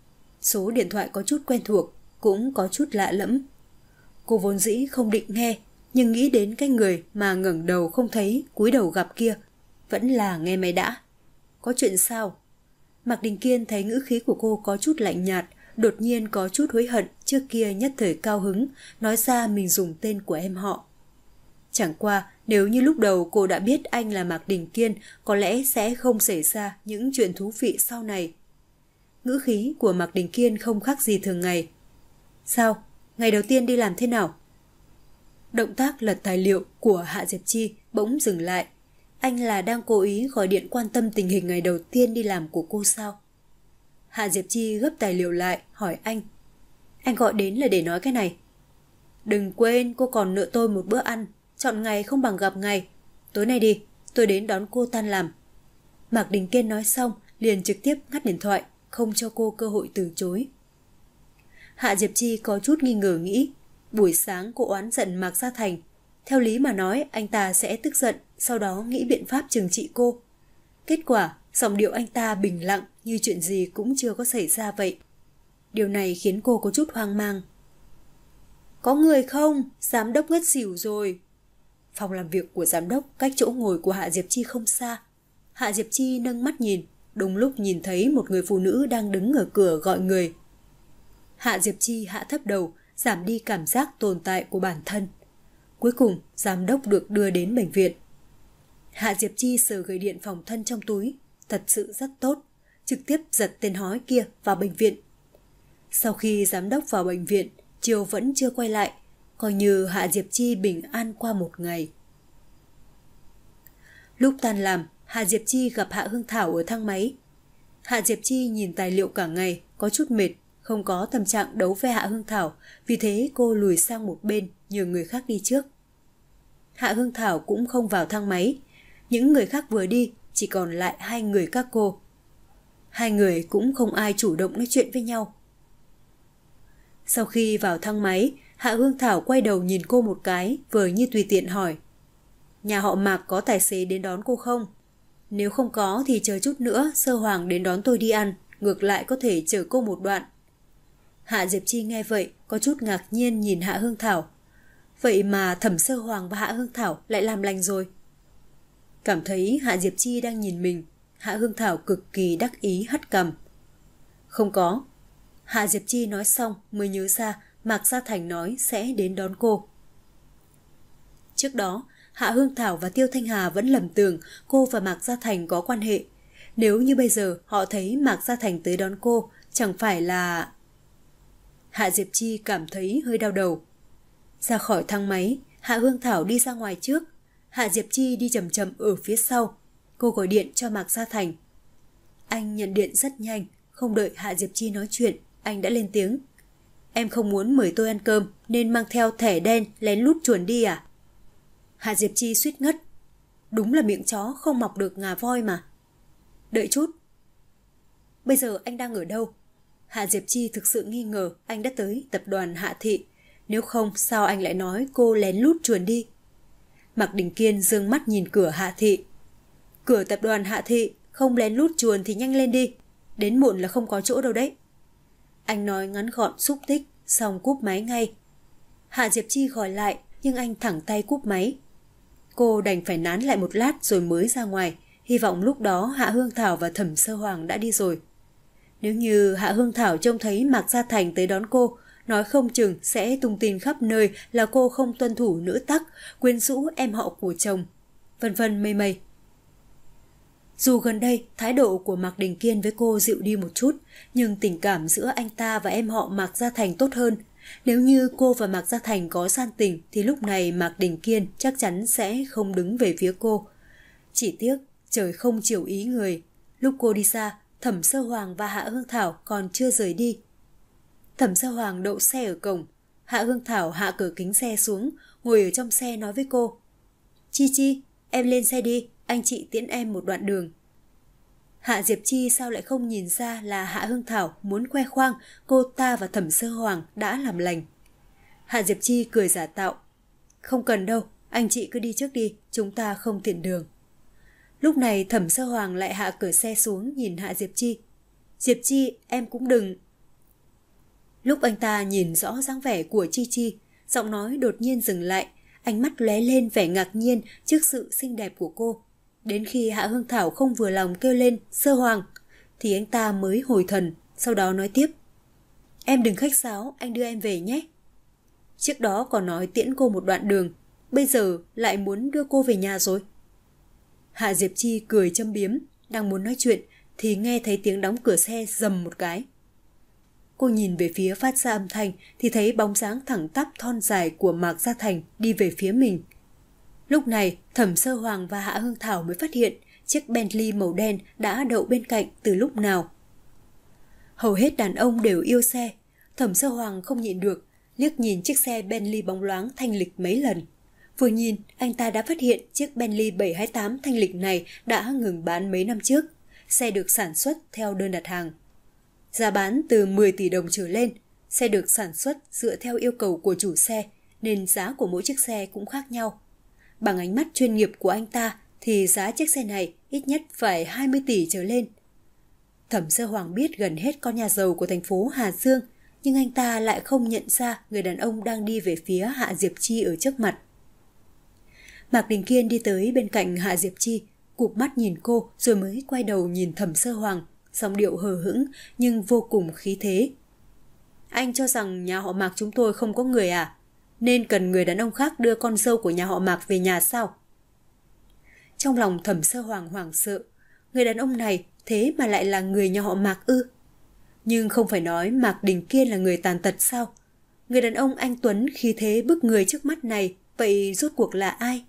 Số điện thoại có chút quen thuộc, cũng có chút lạ lẫm. Cô vốn dĩ không định nghe, nhưng nghĩ đến cái người mà ngẩng đầu không thấy, cúi đầu gặp kia, vẫn là nghe máy đã. Có chuyện sao? Mạc Đình Kiên thấy ngữ khí của cô có chút lạnh nhạt, đột nhiên có chút hối hận, trước kia nhất thời cao hứng, nói ra mình dùng tên của em họ. Chẳng qua, nếu như lúc đầu cô đã biết anh là Mạc Đình Kiên, có lẽ sẽ không xảy ra những chuyện thú vị sau này. Ngữ khí của Mạc Đình Kiên không khác gì thường ngày. Sao? Ngày đầu tiên đi làm thế nào? Động tác lật tài liệu của Hạ Diệp Chi bỗng dừng lại. Anh là đang cố ý gọi điện quan tâm tình hình ngày đầu tiên đi làm của cô sao? Hạ Diệp Chi gấp tài liệu lại, hỏi anh. Anh gọi đến là để nói cái này. Đừng quên cô còn nợ tôi một bữa ăn, chọn ngày không bằng gặp ngày. Tối nay đi, tôi đến đón cô tan làm. Mạc Đình Kiên nói xong, liền trực tiếp ngắt điện thoại, không cho cô cơ hội từ chối. Hạ Diệp Chi có chút nghi ngờ nghĩ, buổi sáng cô oán giận Mạc Gia Thành. Theo lý mà nói, anh ta sẽ tức giận, sau đó nghĩ biện pháp trừng trị cô. Kết quả, giọng điệu anh ta bình lặng như chuyện gì cũng chưa có xảy ra vậy. Điều này khiến cô có chút hoang mang. Có người không? Giám đốc ngất xỉu rồi. Phòng làm việc của giám đốc cách chỗ ngồi của Hạ Diệp Chi không xa. Hạ Diệp Chi nâng mắt nhìn, đúng lúc nhìn thấy một người phụ nữ đang đứng ở cửa gọi người. Hạ Diệp Chi hạ thấp đầu, giảm đi cảm giác tồn tại của bản thân. Cuối cùng, giám đốc được đưa đến bệnh viện. Hạ Diệp Chi sờ gửi điện phòng thân trong túi, thật sự rất tốt, trực tiếp giật tên hói kia vào bệnh viện. Sau khi giám đốc vào bệnh viện, chiều vẫn chưa quay lại, coi như Hạ Diệp Chi bình an qua một ngày. Lúc tan làm, Hạ Diệp Chi gặp Hạ Hương Thảo ở thang máy. Hạ Diệp Chi nhìn tài liệu cả ngày, có chút mệt, không có tâm trạng đấu với Hạ Hương Thảo, vì thế cô lùi sang một bên, nhờ người khác đi trước. Hạ Hương Thảo cũng không vào thang máy, những người khác vừa đi, chỉ còn lại hai người các cô. Hai người cũng không ai chủ động nói chuyện với nhau. Sau khi vào thang máy, Hạ Hương Thảo quay đầu nhìn cô một cái, vờ như tùy tiện hỏi. Nhà họ Mạc có tài xế đến đón cô không? Nếu không có thì chờ chút nữa Sơ Hoàng đến đón tôi đi ăn, ngược lại có thể chở cô một đoạn. Hạ Diệp Chi nghe vậy có chút ngạc nhiên nhìn Hạ Hương Thảo. Vậy mà Thẩm Sơ Hoàng và Hạ Hương Thảo lại làm lành rồi. Cảm thấy Hạ Diệp Chi đang nhìn mình, Hạ Hương Thảo cực kỳ đắc ý hất cằm. Không có. Hạ Diệp Chi nói xong mới nhớ ra Mạc Gia Thành nói sẽ đến đón cô. Trước đó, Hạ Hương Thảo và Tiêu Thanh Hà vẫn lầm tưởng cô và Mạc Gia Thành có quan hệ. Nếu như bây giờ họ thấy Mạc Gia Thành tới đón cô, chẳng phải là... Hạ Diệp Chi cảm thấy hơi đau đầu. Ra khỏi thang máy, Hạ Hương Thảo đi ra ngoài trước. Hạ Diệp Chi đi chậm chậm ở phía sau. Cô gọi điện cho Mạc Gia Thành. Anh nhận điện rất nhanh, không đợi Hạ Diệp Chi nói chuyện, anh đã lên tiếng. Em không muốn mời tôi ăn cơm nên mang theo thẻ đen lén lút chuồn đi à? Hạ Diệp Chi suýt ngất. Đúng là miệng chó không mọc được ngà voi mà. Đợi chút. Bây giờ anh đang ở đâu? Hạ Diệp Chi thực sự nghi ngờ anh đã tới tập đoàn Hạ Thị. Nếu không sao anh lại nói cô lén lút chuồn đi? Mạc Đình Kiên dương mắt nhìn cửa Hạ Thị. Cửa tập đoàn Hạ Thị, không lén lút chuồn thì nhanh lên đi. Đến muộn là không có chỗ đâu đấy. Anh nói ngắn gọn xúc tích, xong cúp máy ngay. Hạ Diệp Chi gọi lại, nhưng anh thẳng tay cúp máy. Cô đành phải nán lại một lát rồi mới ra ngoài, hy vọng lúc đó Hạ Hương Thảo và Thẩm Sơ Hoàng đã đi rồi. Nếu như Hạ Hương Thảo trông thấy Mạc Gia Thành tới đón cô, nói không chừng sẽ tung tin khắp nơi là cô không tuân thủ nữ tắc, quyến rũ em họ của chồng, vân vân mây mây. Dù gần đây thái độ của Mạc Đình Kiên với cô dịu đi một chút, nhưng tình cảm giữa anh ta và em họ Mạc Gia Thành tốt hơn. Nếu như cô và Mạc Gia Thành có gian tình thì lúc này Mạc Đình Kiên chắc chắn sẽ không đứng về phía cô. Chỉ tiếc trời không chiều ý người. Lúc cô đi xa, Thẩm Sơ Hoàng và Hạ Hương Thảo còn chưa rời đi. Thẩm Sơ Hoàng đậu xe ở cổng. Hạ Hương Thảo hạ cửa kính xe xuống, ngồi ở trong xe nói với cô. Chi Chi, em lên xe đi, anh chị tiễn em một đoạn đường. Hạ Diệp Chi sao lại không nhìn ra là Hạ Hương Thảo muốn khoe khoang cô ta và Thẩm Sơ Hoàng đã làm lành. Hạ Diệp Chi cười giả tạo. Không cần đâu, anh chị cứ đi trước đi, chúng ta không tiện đường. Lúc này Thẩm Sơ Hoàng lại hạ cửa xe xuống nhìn Hạ Diệp Chi. Diệp Chi, em cũng đừng... Lúc anh ta nhìn rõ dáng vẻ của Chi Chi, giọng nói đột nhiên dừng lại, ánh mắt lóe lên vẻ ngạc nhiên trước sự xinh đẹp của cô. Đến khi Hạ Hương Thảo không vừa lòng kêu lên Sơ Hoàng, thì anh ta mới hồi thần, sau đó nói tiếp. Em đừng khách sáo, anh đưa em về nhé. Trước đó còn nói tiễn cô một đoạn đường, bây giờ lại muốn đưa cô về nhà rồi. Hạ Diệp Chi cười châm biếm, đang muốn nói chuyện thì nghe thấy tiếng đóng cửa xe rầm một cái. Cô nhìn về phía phát ra âm thanh thì thấy bóng dáng thẳng tắp thon dài của Mạc Gia Thành đi về phía mình. Lúc này, Thẩm Sơ Hoàng và Hạ Hương Thảo mới phát hiện chiếc Bentley màu đen đã đậu bên cạnh từ lúc nào. Hầu hết đàn ông đều yêu xe, Thẩm Sơ Hoàng không nhịn được, liếc nhìn chiếc xe Bentley bóng loáng thanh lịch mấy lần. Vừa nhìn, anh ta đã phát hiện chiếc Bentley bảy hai tám thanh lịch này đã ngừng bán mấy năm trước. Xe được sản xuất theo đơn đặt hàng. Giá bán từ mười tỷ đồng trở lên, xe được sản xuất dựa theo yêu cầu của chủ xe, nên giá của mỗi chiếc xe cũng khác nhau. Bằng ánh mắt chuyên nghiệp của anh ta thì giá chiếc xe này ít nhất phải hai mươi tỷ trở lên. Thẩm Sơ Hoàng biết gần hết con nhà giàu của thành phố Hà Dương, nhưng anh ta lại không nhận ra người đàn ông đang đi về phía Hạ Diệp Chi ở trước mặt. Mạc Đình Kiên đi tới bên cạnh Hạ Diệp Chi, cụp mắt nhìn cô rồi mới quay đầu nhìn Thẩm Sơ Hoàng, giọng điệu hờ hững nhưng vô cùng khí thế. Anh cho rằng nhà họ Mạc chúng tôi không có người à? Nên cần người đàn ông khác đưa con dâu của nhà họ Mạc về nhà sao? Trong lòng Thẩm Sơ Hoàng hoảng sợ, người đàn ông này thế mà lại là người nhà họ Mạc ư? Nhưng không phải nói Mạc Đình Kiên là người tàn tật sao? Người đàn ông anh tuấn khí thế bức người trước mắt này, vậy rốt cuộc là ai?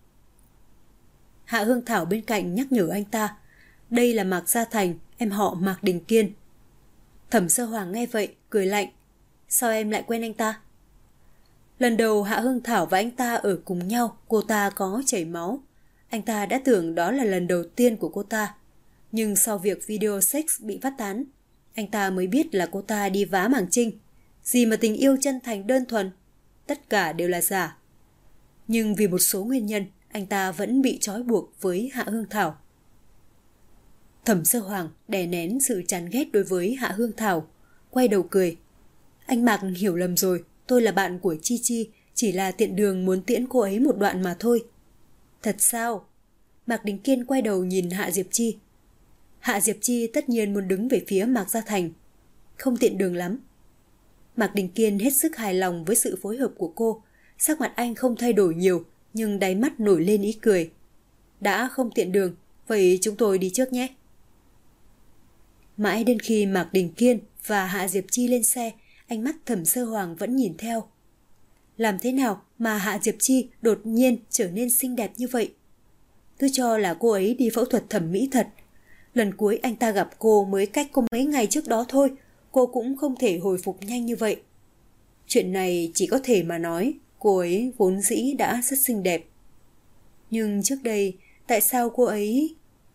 Hạ Hương Thảo bên cạnh nhắc nhở anh ta, đây là Mạc Gia Thành, em họ Mạc Đình Kiên. Thẩm Sơ Hoàng nghe vậy, cười lạnh. Sao em lại quen anh ta? Lần đầu Hạ Hương Thảo và anh ta ở cùng nhau, cô ta có chảy máu. Anh ta đã tưởng đó là lần đầu tiên của cô ta. Nhưng sau việc video sex bị phát tán, anh ta mới biết là cô ta đi vá màng trinh. Gì mà tình yêu chân thành đơn thuần. tất cả đều là giả. Nhưng vì một số nguyên nhân, anh ta vẫn bị trói buộc với Hạ Hương Thảo. Thẩm Sơ Hoàng đè nén sự chán ghét đối với Hạ Hương Thảo, quay đầu cười. Anh Mạc hiểu lầm rồi, tôi là bạn của Chi Chi, chỉ là tiện đường muốn tiễn cô ấy một đoạn mà thôi. Thật sao? Mạc Đình Kiên quay đầu nhìn Hạ Diệp Chi. Hạ Diệp Chi tất nhiên muốn đứng về phía Mạc Gia Thành. Không tiện đường lắm. Mạc Đình Kiên hết sức hài lòng với sự phối hợp của cô. Sắc mặt anh không thay đổi nhiều, nhưng đáy mắt nổi lên ý cười. Đã không tiện đường, vậy chúng tôi đi trước nhé. Mãi đến khi Mạc Đình Kiên và Hạ Diệp Chi lên xe, ánh mắt Thẩm Sơ Hoàng vẫn nhìn theo. Làm thế nào mà Hạ Diệp Chi đột nhiên trở nên xinh đẹp như vậy? Cứ cho là cô ấy đi phẫu thuật thẩm mỹ thật. Lần cuối anh ta gặp cô mới cách cô mấy ngày trước đó thôi, cô cũng không thể hồi phục nhanh như vậy. Chuyện này chỉ có thể mà nói, cô ấy vốn dĩ đã rất xinh đẹp. Nhưng trước đây, tại sao cô ấy...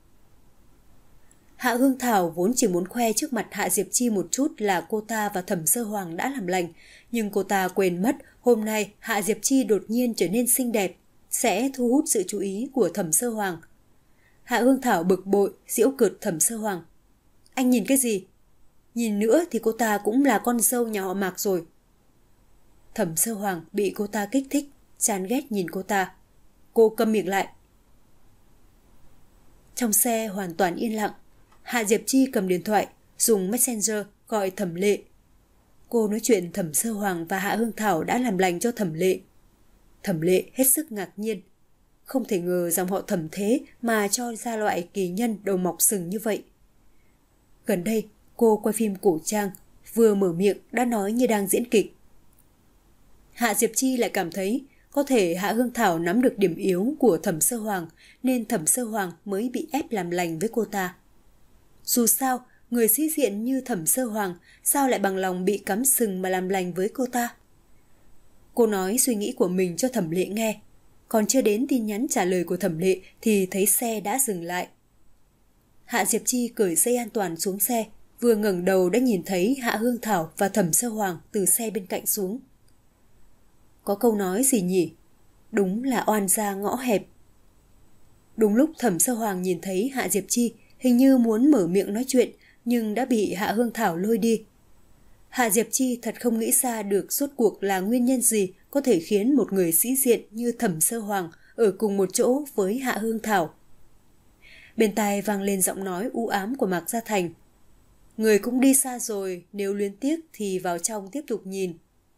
Hạ Hương Thảo vốn chỉ muốn khoe trước mặt Hạ Diệp Chi một chút là cô ta và Thẩm Sơ Hoàng đã làm lành, nhưng cô ta quên mất hôm nay Hạ Diệp Chi đột nhiên trở nên xinh đẹp, sẽ thu hút sự chú ý của Thẩm Sơ Hoàng. Hạ Hương Thảo bực bội, giễu cợt Thẩm Sơ Hoàng. Anh nhìn cái gì? Nhìn nữa thì cô ta cũng là con dâu nhà họ Mạc rồi. Thẩm Sơ Hoàng bị cô ta kích thích, chán ghét nhìn cô ta. Cô câm miệng lại. Trong xe hoàn toàn yên lặng. Hạ Diệp Chi cầm điện thoại, dùng Messenger gọi Thẩm Lệ. Cô nói chuyện Thẩm Sơ Hoàng và Hạ Hương Thảo đã làm lành cho Thẩm Lệ. Thẩm Lệ hết sức ngạc nhiên. Không thể ngờ dòng họ Thẩm thế mà cho ra loại kỳ nhân đầu mọc sừng như vậy. Gần đây, cô quay phim cổ trang, vừa mở miệng đã nói như đang diễn kịch. Hạ Diệp Chi lại cảm thấy có thể Hạ Hương Thảo nắm được điểm yếu của Thẩm Sơ Hoàng nên Thẩm Sơ Hoàng mới bị ép làm lành với cô ta. Dù sao, người sĩ diện như Thẩm Sơ Hoàng sao lại bằng lòng bị cắm sừng mà làm lành với cô ta? Cô nói suy nghĩ của mình cho Thẩm Lệ nghe. Còn chưa đến tin nhắn trả lời của Thẩm Lệ thì thấy xe đã dừng lại. Hạ Diệp Chi cởi dây an toàn xuống xe, vừa ngẩng đầu đã nhìn thấy Hạ Hương Thảo và Thẩm Sơ Hoàng từ xe bên cạnh xuống. Có câu nói gì nhỉ? Đúng là oan gia ngõ hẹp. Đúng lúc Thẩm Sơ Hoàng nhìn thấy Hạ Diệp Chi, hình như muốn mở miệng nói chuyện, nhưng đã bị Hạ Hương Thảo lôi đi. Hạ Diệp Chi thật không nghĩ ra được rốt cuộc là nguyên nhân gì có thể khiến một người sĩ diện như Thẩm Sơ Hoàng ở cùng một chỗ với Hạ Hương Thảo. Bên tai vang lên giọng nói u ám của Mạc Gia Thành. Người cũng đi xa rồi, nếu luyến tiếc thì vào trong tiếp tục nhìn.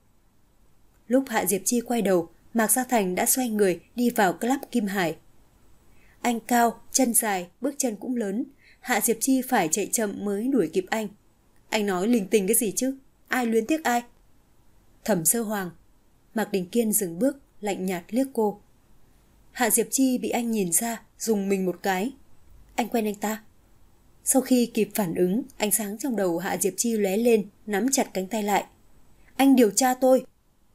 Lúc Hạ Diệp Chi quay đầu, Mạc Gia Thành đã xoay người đi vào club Kim Hải. Anh cao, chân dài, bước chân cũng lớn. Hạ Diệp Chi phải chạy chậm mới đuổi kịp anh. Anh nói linh tinh cái gì chứ? Ai luyến tiếc ai? Thẩm Sơ Hoàng. Mạc Đình Kiên dừng bước, lạnh nhạt liếc cô. Hạ Diệp Chi bị anh nhìn ra, dùng mình một cái. Anh quen anh ta. Sau khi kịp phản ứng, ánh sáng trong đầu Hạ Diệp Chi lóe lên, nắm chặt cánh tay lại. Anh điều tra tôi.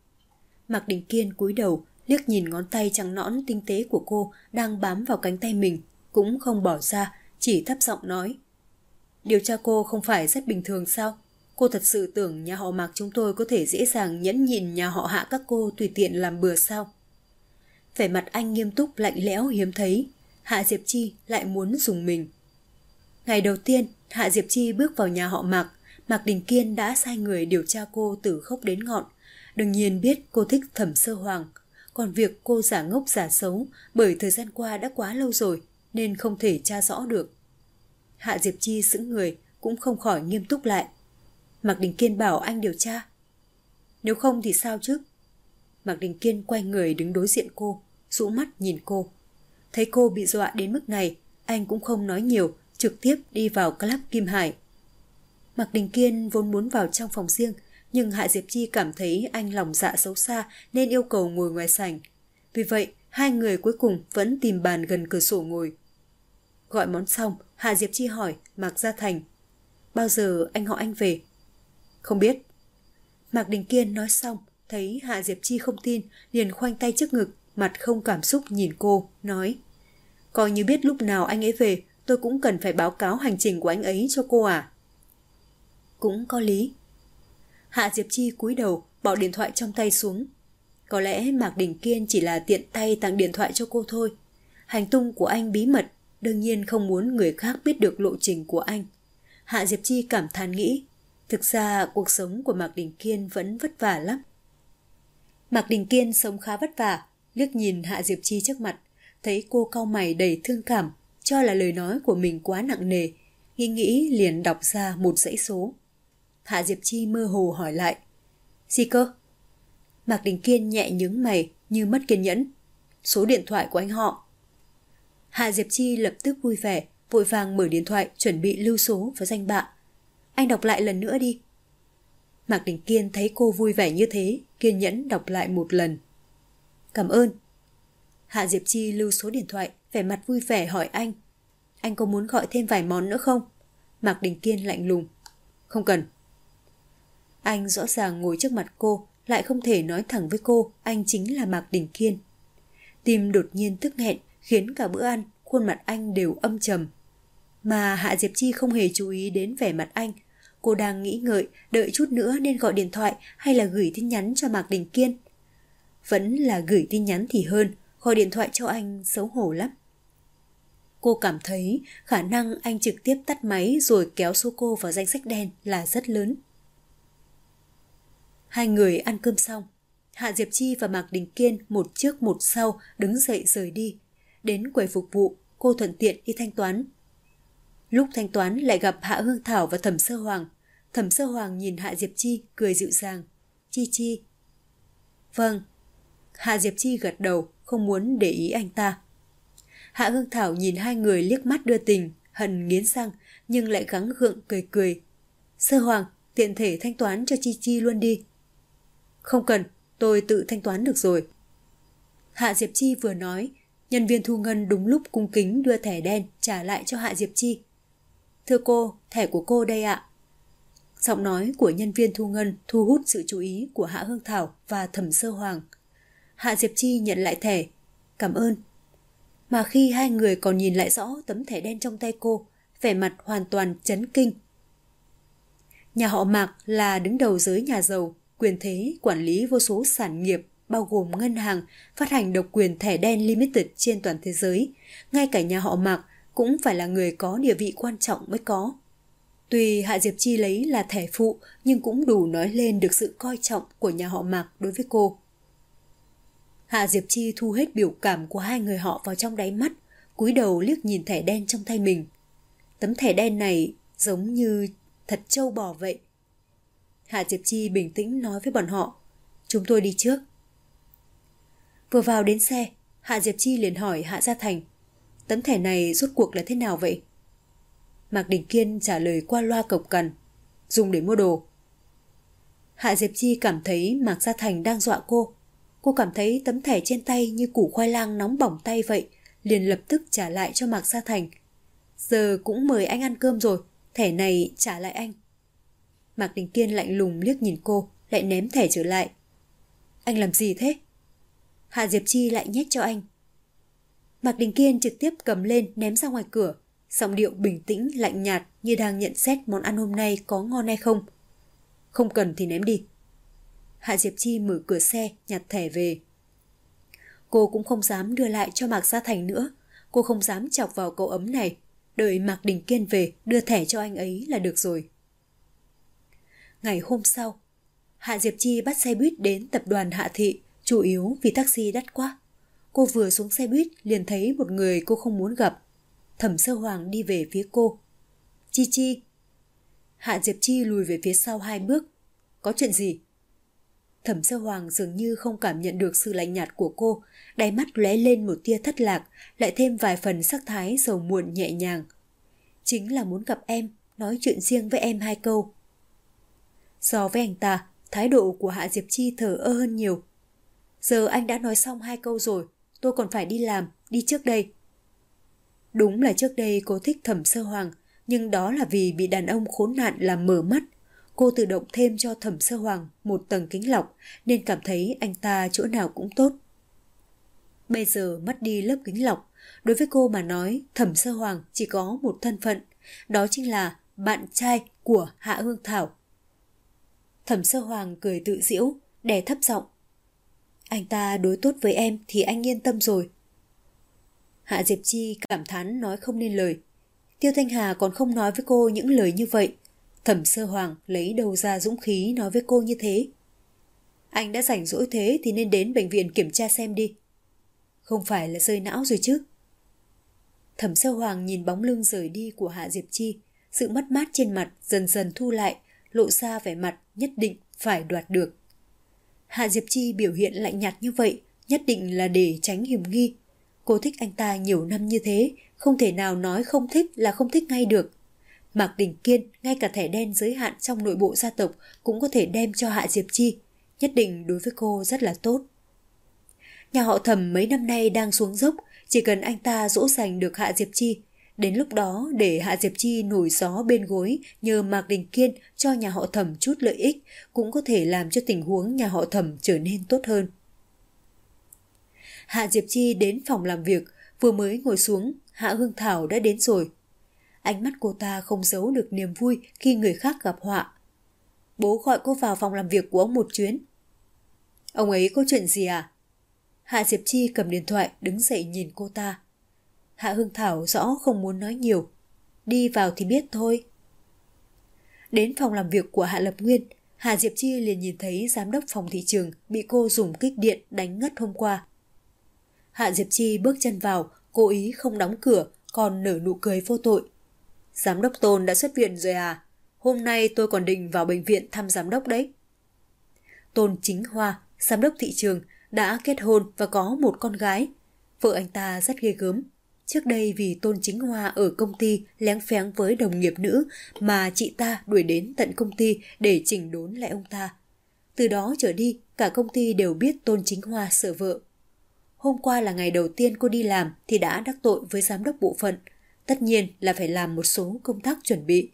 Mạc Đình Kiên cúi đầu, liếc nhìn ngón tay trắng nõn tinh tế của cô đang bám vào cánh tay mình, cũng không bỏ ra, chỉ thấp giọng nói. Điều tra cô không phải rất bình thường sao? Cô thật sự tưởng nhà họ Mạc chúng tôi có thể dễ dàng nhẫn nhịn nhà họ Hạ các cô tùy tiện làm bừa sao? Vẻ mặt anh nghiêm túc lạnh lẽo hiếm thấy, Hạ Diệp Chi lại muốn dùng mình. Ngày đầu tiên, Hạ Diệp Chi bước vào nhà họ Mạc, Mạc Đình Kiên đã sai người điều tra cô từ gốc đến ngọn. Đương nhiên biết cô thích Thẩm Sơ Hoàng, còn việc cô giả ngốc giả xấu bởi thời gian qua đã quá lâu rồi nên không thể tra rõ được. Hạ Diệp Chi sững người, cũng không khỏi nghiêm túc lại. Mạc Đình Kiên bảo anh điều tra. Nếu không thì sao chứ? Mạc Đình Kiên quay người đứng đối diện cô, rũ mắt nhìn cô. Thấy cô bị dọa đến mức này, anh cũng không nói nhiều, trực tiếp đi vào club Kim Hải. Mạc Đình Kiên vốn muốn vào trong phòng riêng, nhưng Hạ Diệp Chi cảm thấy anh lòng dạ xấu xa nên yêu cầu ngồi ngoài sảnh. Vì vậy, hai người cuối cùng vẫn tìm bàn gần cửa sổ ngồi. Gọi món xong, Hạ Diệp Chi hỏi Mạc Gia Thành. Bao giờ anh họ anh về? Không biết. Mạc Đình Kiên nói xong, thấy Hạ Diệp Chi không tin, liền khoanh tay trước ngực, mặt không cảm xúc nhìn cô, nói. Coi như biết lúc nào anh ấy về, tôi cũng cần phải báo cáo hành trình của anh ấy cho cô à? Cũng có lý. Hạ Diệp Chi cúi đầu, bỏ điện thoại trong tay xuống. Có lẽ Mạc Đình Kiên chỉ là tiện tay tặng điện thoại cho cô thôi. Hành tung của anh bí mật, đương nhiên không muốn người khác biết được lộ trình của anh. Hạ Diệp Chi cảm thán nghĩ, thực ra cuộc sống của Mạc Đình Kiên vẫn vất vả lắm. Mạc Đình Kiên sống khá vất vả, liếc nhìn Hạ Diệp Chi trước mặt, thấy cô cau mày đầy thương cảm, cho là lời nói của mình quá nặng nề, nghĩ nghĩ liền đọc ra một dãy số. Hạ Diệp Chi mơ hồ hỏi lại, gì cơ? Mạc Đình Kiên nhẹ nhướng mày như mất kiên nhẫn, số điện thoại của anh họ. Hạ Diệp Chi lập tức vui vẻ, vội vàng mở điện thoại chuẩn bị lưu số và danh bạ. Anh đọc lại lần nữa đi. Mạc Đình Kiên thấy cô vui vẻ như thế, kiên nhẫn đọc lại một lần. Cảm ơn. Hạ Diệp Chi lưu số điện thoại, vẻ mặt vui vẻ hỏi anh. Anh có muốn gọi thêm vài món nữa không? Mạc Đình Kiên lạnh lùng. Không cần. Anh rõ ràng ngồi trước mặt cô, lại không thể nói thẳng với cô anh chính là Mạc Đình Kiên. Tim đột nhiên tức nghẹn, khiến cả bữa ăn, khuôn mặt anh đều âm trầm. Mà Hạ Diệp Chi không hề chú ý đến vẻ mặt anh. Cô đang nghĩ ngợi đợi chút nữa nên gọi điện thoại hay là gửi tin nhắn cho Mạc Đình Kiên. Vẫn là gửi tin nhắn thì hơn, gọi điện thoại cho anh xấu hổ lắm. Cô cảm thấy khả năng anh trực tiếp tắt máy rồi kéo số cô vào danh sách đen là rất lớn. Hai người ăn cơm xong, Hạ Diệp Chi và Mạc Đình Kiên một trước một sau đứng dậy rời đi. Đến quầy phục vụ, cô thuận tiện đi thanh toán. Lúc thanh toán lại gặp Hạ Hương Thảo và Thẩm Sơ Hoàng. Thẩm Sơ Hoàng nhìn Hạ Diệp Chi cười dịu dàng. Chi Chi. Vâng. Hạ Diệp Chi gật đầu, không muốn để ý anh ta. Hạ Hương Thảo nhìn hai người liếc mắt đưa tình, hận nghiến răng, nhưng lại gắng gượng cười cười. Sơ Hoàng, tiện thể thanh toán cho Chi Chi luôn đi. Không cần, tôi tự thanh toán được rồi. Hạ Diệp Chi vừa nói, nhân viên thu ngân đúng lúc cung kính đưa thẻ đen trả lại cho Hạ Diệp Chi. Thưa cô, thẻ của cô đây ạ. Giọng nói của nhân viên thu ngân thu hút sự chú ý của Hạ Hương Thảo và Thẩm Sơ Hoàng. Hạ Diệp Chi nhận lại thẻ. Cảm ơn. Mà khi hai người còn nhìn lại rõ tấm thẻ đen trong tay cô, vẻ mặt hoàn toàn chấn kinh. Nhà họ Mạc là đứng đầu giới nhà giàu, quyền thế quản lý vô số sản nghiệp, bao gồm ngân hàng, phát hành độc quyền thẻ đen limited trên toàn thế giới. Ngay cả nhà họ Mạc cũng phải là người có địa vị quan trọng mới có. Tuy Hạ Diệp Chi lấy là thẻ phụ, nhưng cũng đủ nói lên được sự coi trọng của nhà họ Mạc đối với cô. Hạ Diệp Chi thu hết biểu cảm của hai người họ vào trong đáy mắt, cúi đầu liếc nhìn thẻ đen trong tay mình. Tấm thẻ đen này giống như thật trâu bò vậy. Hạ Diệp Chi bình tĩnh nói với bọn họ, chúng tôi đi trước. Vừa vào đến xe, Hạ Diệp Chi liền hỏi Hạ Gia Thành, tấm thẻ này rốt cuộc là thế nào vậy? Mạc Đình Kiên trả lời qua loa cộc cằn, dùng để mua đồ. Hạ Diệp Chi cảm thấy Mạc Gia Thành đang dọa cô. Cô cảm thấy tấm thẻ trên tay như củ khoai lang nóng bỏng tay vậy, liền lập tức trả lại cho Mạc Gia Thành. Giờ cũng mời anh ăn cơm rồi, thẻ này trả lại anh. Mạc Đình Kiên lạnh lùng liếc nhìn cô, lại ném thẻ trở lại. Anh làm gì thế? Hạ Diệp Chi lại nhét cho anh. Mạc Đình Kiên trực tiếp cầm lên ném ra ngoài cửa, giọng điệu bình tĩnh lạnh nhạt như đang nhận xét món ăn hôm nay có ngon hay không. Không cần thì ném đi. Hạ Diệp Chi mở cửa xe nhặt thẻ về. Cô cũng không dám đưa lại cho Mạc Gia Thành nữa. Cô không dám chọc vào cậu ấm này. Đợi Mạc Đình Kiên về đưa thẻ cho anh ấy là được rồi. Ngày hôm sau, Hạ Diệp Chi bắt xe buýt đến tập đoàn Hạ Thị, chủ yếu vì taxi đắt quá. Cô vừa xuống xe buýt liền thấy một người cô không muốn gặp. Thẩm Sơ Hoàng đi về phía cô. Chi Chi. Hạ Diệp Chi lùi về phía sau hai bước. Có chuyện gì? Thẩm Sơ Hoàng dường như không cảm nhận được sự lạnh nhạt của cô, đáy mắt lóe lên một tia thất lạc, lại thêm vài phần sắc thái sầu muộn nhẹ nhàng. Chính là muốn gặp em, nói chuyện riêng với em hai câu. So với anh ta, thái độ của Hạ Diệp Chi thờ ơ hơn nhiều. Giờ anh đã nói xong hai câu rồi, tôi còn phải đi làm, đi trước đây. Đúng là trước đây cô thích Thẩm Sơ Hoàng, nhưng đó là vì bị đàn ông khốn nạn làm mở mắt. Cô tự động thêm cho Thẩm Sơ Hoàng một tầng kính lọc nên cảm thấy anh ta chỗ nào cũng tốt. Bây giờ mất đi lớp kính lọc, đối với cô mà nói Thẩm Sơ Hoàng chỉ có một thân phận, đó chính là bạn trai của Hạ Hương Thảo. Thẩm Sơ Hoàng cười tự giễu, đè thấp giọng. Anh ta đối tốt với em thì anh yên tâm rồi. Hạ Diệp Chi cảm thán nói không nên lời. Tiêu Thanh Hà còn không nói với cô những lời như vậy. Thẩm Sơ Hoàng lấy đâu ra dũng khí nói với cô như thế. Anh đã rảnh rỗi thế thì nên đến bệnh viện kiểm tra xem đi. Không phải là rơi não rồi chứ? Thẩm Sơ Hoàng nhìn bóng lưng rời đi của Hạ Diệp Chi, sự mất mát trên mặt dần dần thu lại, lộ ra vẻ mặt nhất định phải đoạt được. Hạ Diệp Chi biểu hiện lạnh nhạt như vậy, nhất định là để tránh hiểm nghi. Cô thích anh ta nhiều năm như thế, không thể nào nói không thích là không thích ngay được. Mạc Đình Kiên, ngay cả thẻ đen giới hạn trong nội bộ gia tộc cũng có thể đem cho Hạ Diệp Chi, nhất định đối với cô rất là tốt. Nhà họ Thẩm mấy năm nay đang xuống dốc, chỉ cần anh ta dỗ dành được Hạ Diệp Chi, đến lúc đó để Hạ Diệp Chi nổi gió bên gối nhờ Mạc Đình Kiên cho nhà họ Thẩm chút lợi ích cũng có thể làm cho tình huống nhà họ Thẩm trở nên tốt hơn. Hạ Diệp Chi đến phòng làm việc, vừa mới ngồi xuống, Hạ Hương Thảo đã đến rồi. Ánh mắt cô ta không giấu được niềm vui khi người khác gặp họa. Bố gọi cô vào phòng làm việc của ông một chuyến. Ông ấy có chuyện gì à? Hạ Diệp Chi cầm điện thoại đứng dậy nhìn cô ta. Hạ Hương Thảo rõ không muốn nói nhiều. Đi vào thì biết thôi. Đến phòng làm việc của Hạ Lập Nguyên, Hạ Diệp Chi liền nhìn thấy giám đốc phòng thị trường bị cô dùng kích điện đánh ngất hôm qua. Hạ Diệp Chi bước chân vào, cố ý không đóng cửa, còn nở nụ cười vô tội. Giám đốc Tôn đã xuất viện rồi à? Hôm nay tôi còn định vào bệnh viện thăm giám đốc đấy. Tôn Chính Hoa, giám đốc thị trường, đã kết hôn và có một con gái. Vợ anh ta rất ghê gớm. Trước đây vì Tôn Chính Hoa ở công ty léng phéng với đồng nghiệp nữ mà chị ta đuổi đến tận công ty để chỉnh đốn lại ông ta. Từ đó trở đi, cả công ty đều biết Tôn Chính Hoa sợ vợ. Hôm qua là ngày đầu tiên cô đi làm thì đã đắc tội với giám đốc bộ phận. Tất nhiên là phải làm một số công tác chuẩn bị.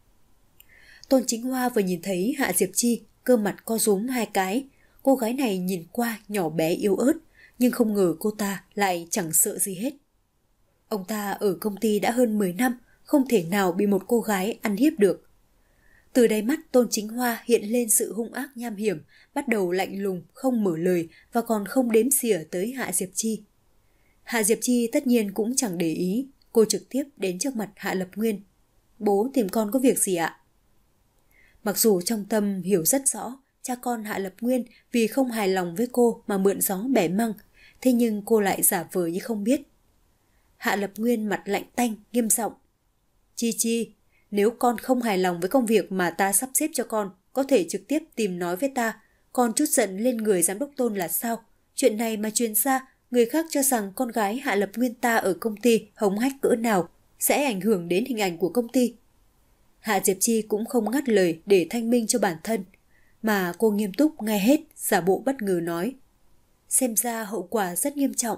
Tôn Chính Hoa vừa nhìn thấy Hạ Diệp Chi, cơ mặt co rúm hai cái. Cô gái này nhìn qua nhỏ bé yếu ớt, nhưng không ngờ cô ta lại chẳng sợ gì hết. Ông ta ở công ty đã hơn mười năm, không thể nào bị một cô gái ăn hiếp được. Từ đáy mắt Tôn Chính Hoa hiện lên sự hung ác nham hiểm, bắt đầu lạnh lùng, không mở lời và còn không đếm xỉa tới Hạ Diệp Chi. Hạ Diệp Chi tất nhiên cũng chẳng để ý, cô trực tiếp đến trước mặt Hạ Lập Nguyên. Bố tìm con có việc gì ạ? Mặc dù trong tâm hiểu rất rõ, cha con Hạ Lập Nguyên vì không hài lòng với cô mà mượn gió bẻ măng, thế nhưng cô lại giả vờ như không biết. Hạ Lập Nguyên mặt lạnh tanh, nghiêm giọng. Chi Chi, nếu con không hài lòng với công việc mà ta sắp xếp cho con, có thể trực tiếp tìm nói với ta. Con chút giận lên người giám đốc Tôn là sao? Chuyện này mà truyền ra, người khác cho rằng con gái Hạ Lập Nguyên ta ở công ty hống hách cỡ nào, sẽ ảnh hưởng đến hình ảnh của công ty. Hạ Diệp Chi cũng không ngắt lời để thanh minh cho bản thân, mà cô nghiêm túc nghe hết, giả bộ bất ngờ nói. Xem ra hậu quả rất nghiêm trọng.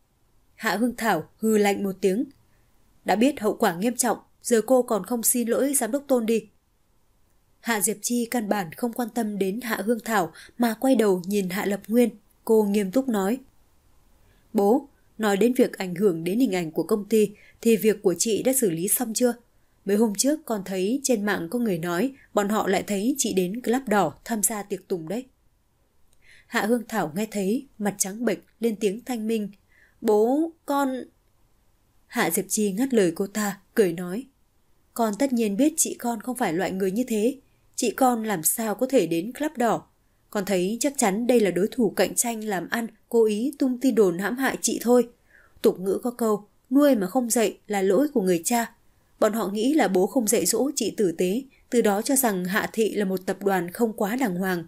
Hạ Hương Thảo hừ lạnh một tiếng. Đã biết hậu quả nghiêm trọng, giờ cô còn không xin lỗi giám đốc Tôn đi. Hạ Diệp Chi căn bản không quan tâm đến Hạ Hương Thảo mà quay đầu nhìn Hạ Lập Nguyên. Cô nghiêm túc nói. Bố, nói đến việc ảnh hưởng đến hình ảnh của công ty thì việc của chị đã xử lý xong chưa? Mấy hôm trước con thấy trên mạng có người nói bọn họ lại thấy chị đến Club Đỏ tham gia tiệc tùng đấy. Hạ Hương Thảo nghe thấy, mặt trắng bệch lên tiếng thanh minh. Bố, con... Hạ Diệp Chi ngắt lời cô ta, cười nói. Con tất nhiên biết chị con không phải loại người như thế. Chị con làm sao có thể đến Club Đỏ. Con thấy chắc chắn đây là đối thủ cạnh tranh làm ăn, cố ý tung tin đồn hãm hại chị thôi. Tục ngữ có câu, nuôi mà không dạy là lỗi của người cha. Bọn họ nghĩ là bố không dạy dỗ chị tử tế, từ đó cho rằng Hạ Thị là một tập đoàn không quá đàng hoàng.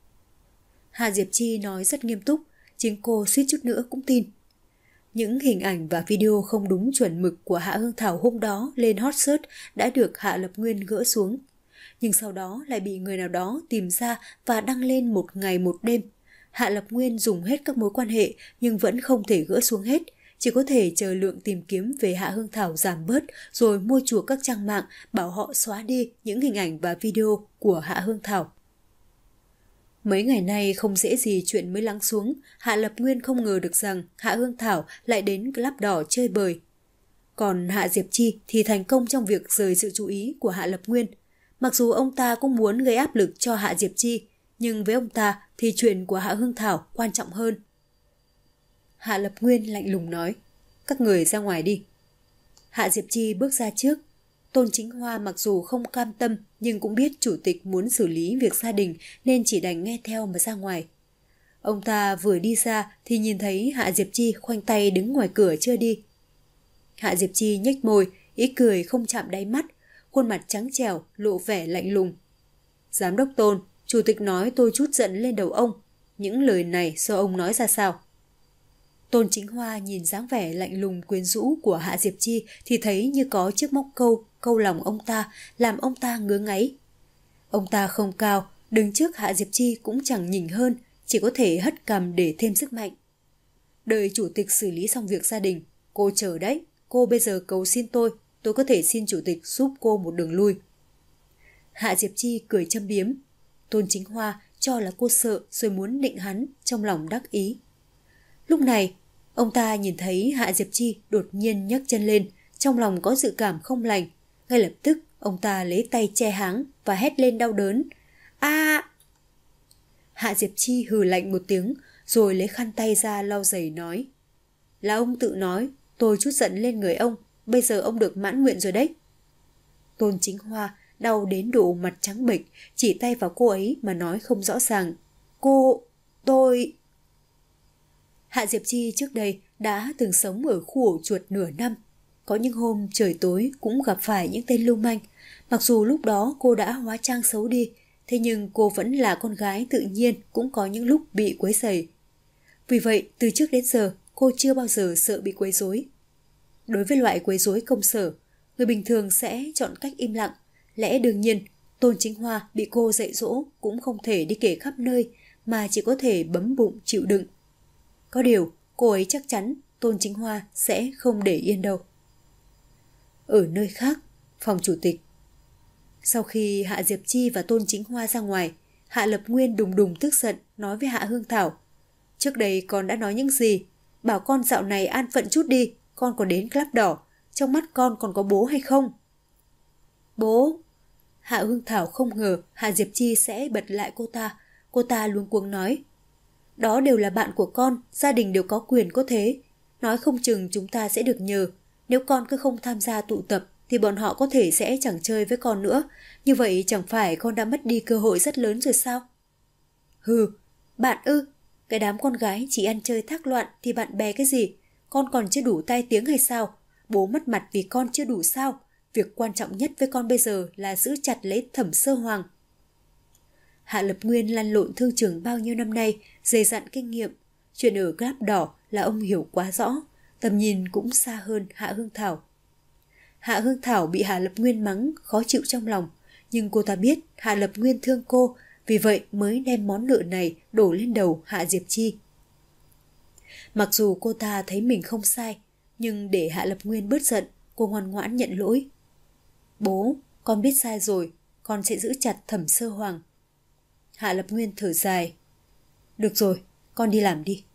Hạ Diệp Chi nói rất nghiêm túc, chính cô suýt chút nữa cũng tin. Những hình ảnh và video không đúng chuẩn mực của Hạ Hương Thảo hôm đó lên hot search đã được Hạ Lập Nguyên gỡ xuống. Nhưng sau đó lại bị người nào đó tìm ra và đăng lên một ngày một đêm. Hạ Lập Nguyên dùng hết các mối quan hệ nhưng vẫn không thể gỡ xuống hết. Chỉ có thể chờ lượng tìm kiếm về Hạ Hương Thảo giảm bớt rồi mua chuộc các trang mạng bảo họ xóa đi những hình ảnh và video của Hạ Hương Thảo. Mấy ngày nay không dễ gì chuyện mới lắng xuống, Hạ Lập Nguyên không ngờ được rằng Hạ Hương Thảo lại đến Club Đỏ chơi bời. Còn Hạ Diệp Chi thì thành công trong việc rời sự chú ý của Hạ Lập Nguyên. Mặc dù ông ta cũng muốn gây áp lực cho Hạ Diệp Chi, nhưng với ông ta thì chuyện của Hạ Hương Thảo quan trọng hơn. Hạ Lập Nguyên lạnh lùng nói, các người ra ngoài đi. Hạ Diệp Chi bước ra trước. Tôn Chính Hoa mặc dù không cam tâm nhưng cũng biết chủ tịch muốn xử lý việc gia đình nên chỉ đành nghe theo mà ra ngoài. Ông ta vừa đi ra thì nhìn thấy Hạ Diệp Chi khoanh tay đứng ngoài cửa chưa đi. Hạ Diệp Chi nhếch môi, ý cười không chạm đáy mắt, khuôn mặt trắng trẻo lộ vẻ lạnh lùng. Giám đốc Tôn, chủ tịch nói tôi chút giận lên đầu ông. Những lời này do ông nói ra sao? Tôn Chính Hoa nhìn dáng vẻ lạnh lùng quyến rũ của Hạ Diệp Chi thì thấy như có chiếc móc câu câu lòng ông ta, làm ông ta ngứa ngáy. Ông ta không cao, đứng trước Hạ Diệp Chi cũng chẳng nhỉnh hơn, chỉ có thể hất cằm để thêm sức mạnh. Đợi chủ tịch xử lý xong việc gia đình, cô chờ đấy, cô bây giờ cầu xin tôi, tôi có thể xin chủ tịch giúp cô một đường lui. Hạ Diệp Chi cười châm biếm. Tôn Chính Hoa cho là cô sợ rồi muốn định hắn, trong lòng đắc ý. Lúc này, ông ta nhìn thấy Hạ Diệp Chi đột nhiên nhấc chân lên, trong lòng có dự cảm không lành. Ngay lập tức, ông ta lấy tay che háng và hét lên đau đớn. A! À! Hạ Diệp Chi hừ lạnh một tiếng, rồi lấy khăn tay ra lau giày nói. Là ông tự nói, tôi chút giận lên người ông, bây giờ ông được mãn nguyện rồi đấy. Tôn Chính Hoa đau đến độ mặt trắng bệch, chỉ tay vào cô ấy mà nói không rõ ràng. Cô... tôi... Hạ Diệp Chi trước đây đã từng sống ở khu ổ chuột nửa năm. Có những hôm trời tối cũng gặp phải những tên lưu manh. Mặc dù lúc đó cô đã hóa trang xấu đi, thế nhưng cô vẫn là con gái tự nhiên, cũng có những lúc bị quấy rầy. Vì vậy, từ trước đến giờ, cô chưa bao giờ sợ bị quấy rối. Đối với loại quấy rối công sở, người bình thường sẽ chọn cách im lặng. Lẽ đương nhiên, Tôn Chính Hoa bị cô dạy dỗ cũng không thể đi kể khắp nơi, mà chỉ có thể bấm bụng chịu đựng. Có điều, cô ấy chắc chắn Tôn Chính Hoa sẽ không để yên đâu. Ở nơi khác, phòng chủ tịch. Sau khi Hạ Diệp Chi và Tôn Chính Hoa ra ngoài, Hạ Lập Nguyên đùng đùng tức giận nói với Hạ Hương Thảo. Trước đây con đã nói những gì? Bảo con dạo này an phận chút đi, con còn đến Club Đỏ. Trong mắt con còn có bố hay không? Bố! Hạ Hương Thảo không ngờ Hạ Diệp Chi sẽ bật lại cô ta. Cô ta luống cuống nói. Đó đều là bạn của con, gia đình đều có quyền có thế. Nói không chừng chúng ta sẽ được nhờ. Nếu con cứ không tham gia tụ tập thì bọn họ có thể sẽ chẳng chơi với con nữa. Như vậy chẳng phải con đã mất đi cơ hội rất lớn rồi sao? Hừ, bạn ư? Cái đám con gái chỉ ăn chơi thác loạn thì bạn bè cái gì? Con còn chưa đủ tai tiếng hay sao? Bố mất mặt vì con chưa đủ sao? Việc quan trọng nhất với con bây giờ là giữ chặt lấy Thẩm Sơ Hoàng. Hạ Lập Nguyên lăn lộn thương trường bao nhiêu năm nay, dày dặn kinh nghiệm. Chuyện ở Club Đỏ là ông hiểu quá rõ, tầm nhìn cũng xa hơn Hạ Hương Thảo. Hạ Hương Thảo bị Hạ Lập Nguyên mắng, khó chịu trong lòng, nhưng cô ta biết Hạ Lập Nguyên thương cô, vì vậy mới đem món nợ này đổ lên đầu Hạ Diệp Chi. Mặc dù cô ta thấy mình không sai, nhưng để Hạ Lập Nguyên bớt giận, cô ngoan ngoãn nhận lỗi. Bố, con biết sai rồi, con sẽ giữ chặt Thẩm Sơ Hoàng. Hạ Lập Nguyên thở dài. Được rồi, con đi làm đi.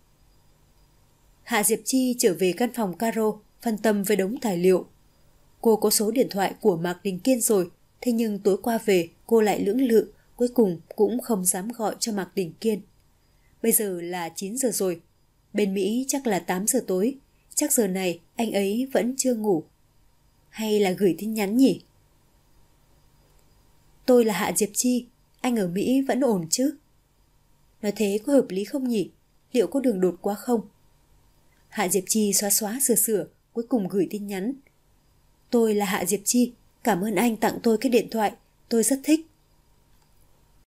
Hạ Diệp Chi trở về căn phòng Caro, phân tâm với đống tài liệu. Cô có số điện thoại của Mạc Đình Kiên rồi, thế nhưng tối qua về cô lại lưỡng lự, cuối cùng cũng không dám gọi cho Mạc Đình Kiên. Bây giờ là chín giờ rồi, bên Mỹ chắc là tám giờ tối, chắc giờ này anh ấy vẫn chưa ngủ. Hay là gửi tin nhắn nhỉ? Tôi là Hạ Diệp Chi, anh ở Mỹ vẫn ổn chứ? Nói thế có hợp lý không nhỉ? Liệu có đường đột quá không? Hạ Diệp Chi xóa xóa sửa sửa, cuối cùng gửi tin nhắn. Tôi là Hạ Diệp Chi, cảm ơn anh tặng tôi cái điện thoại, tôi rất thích.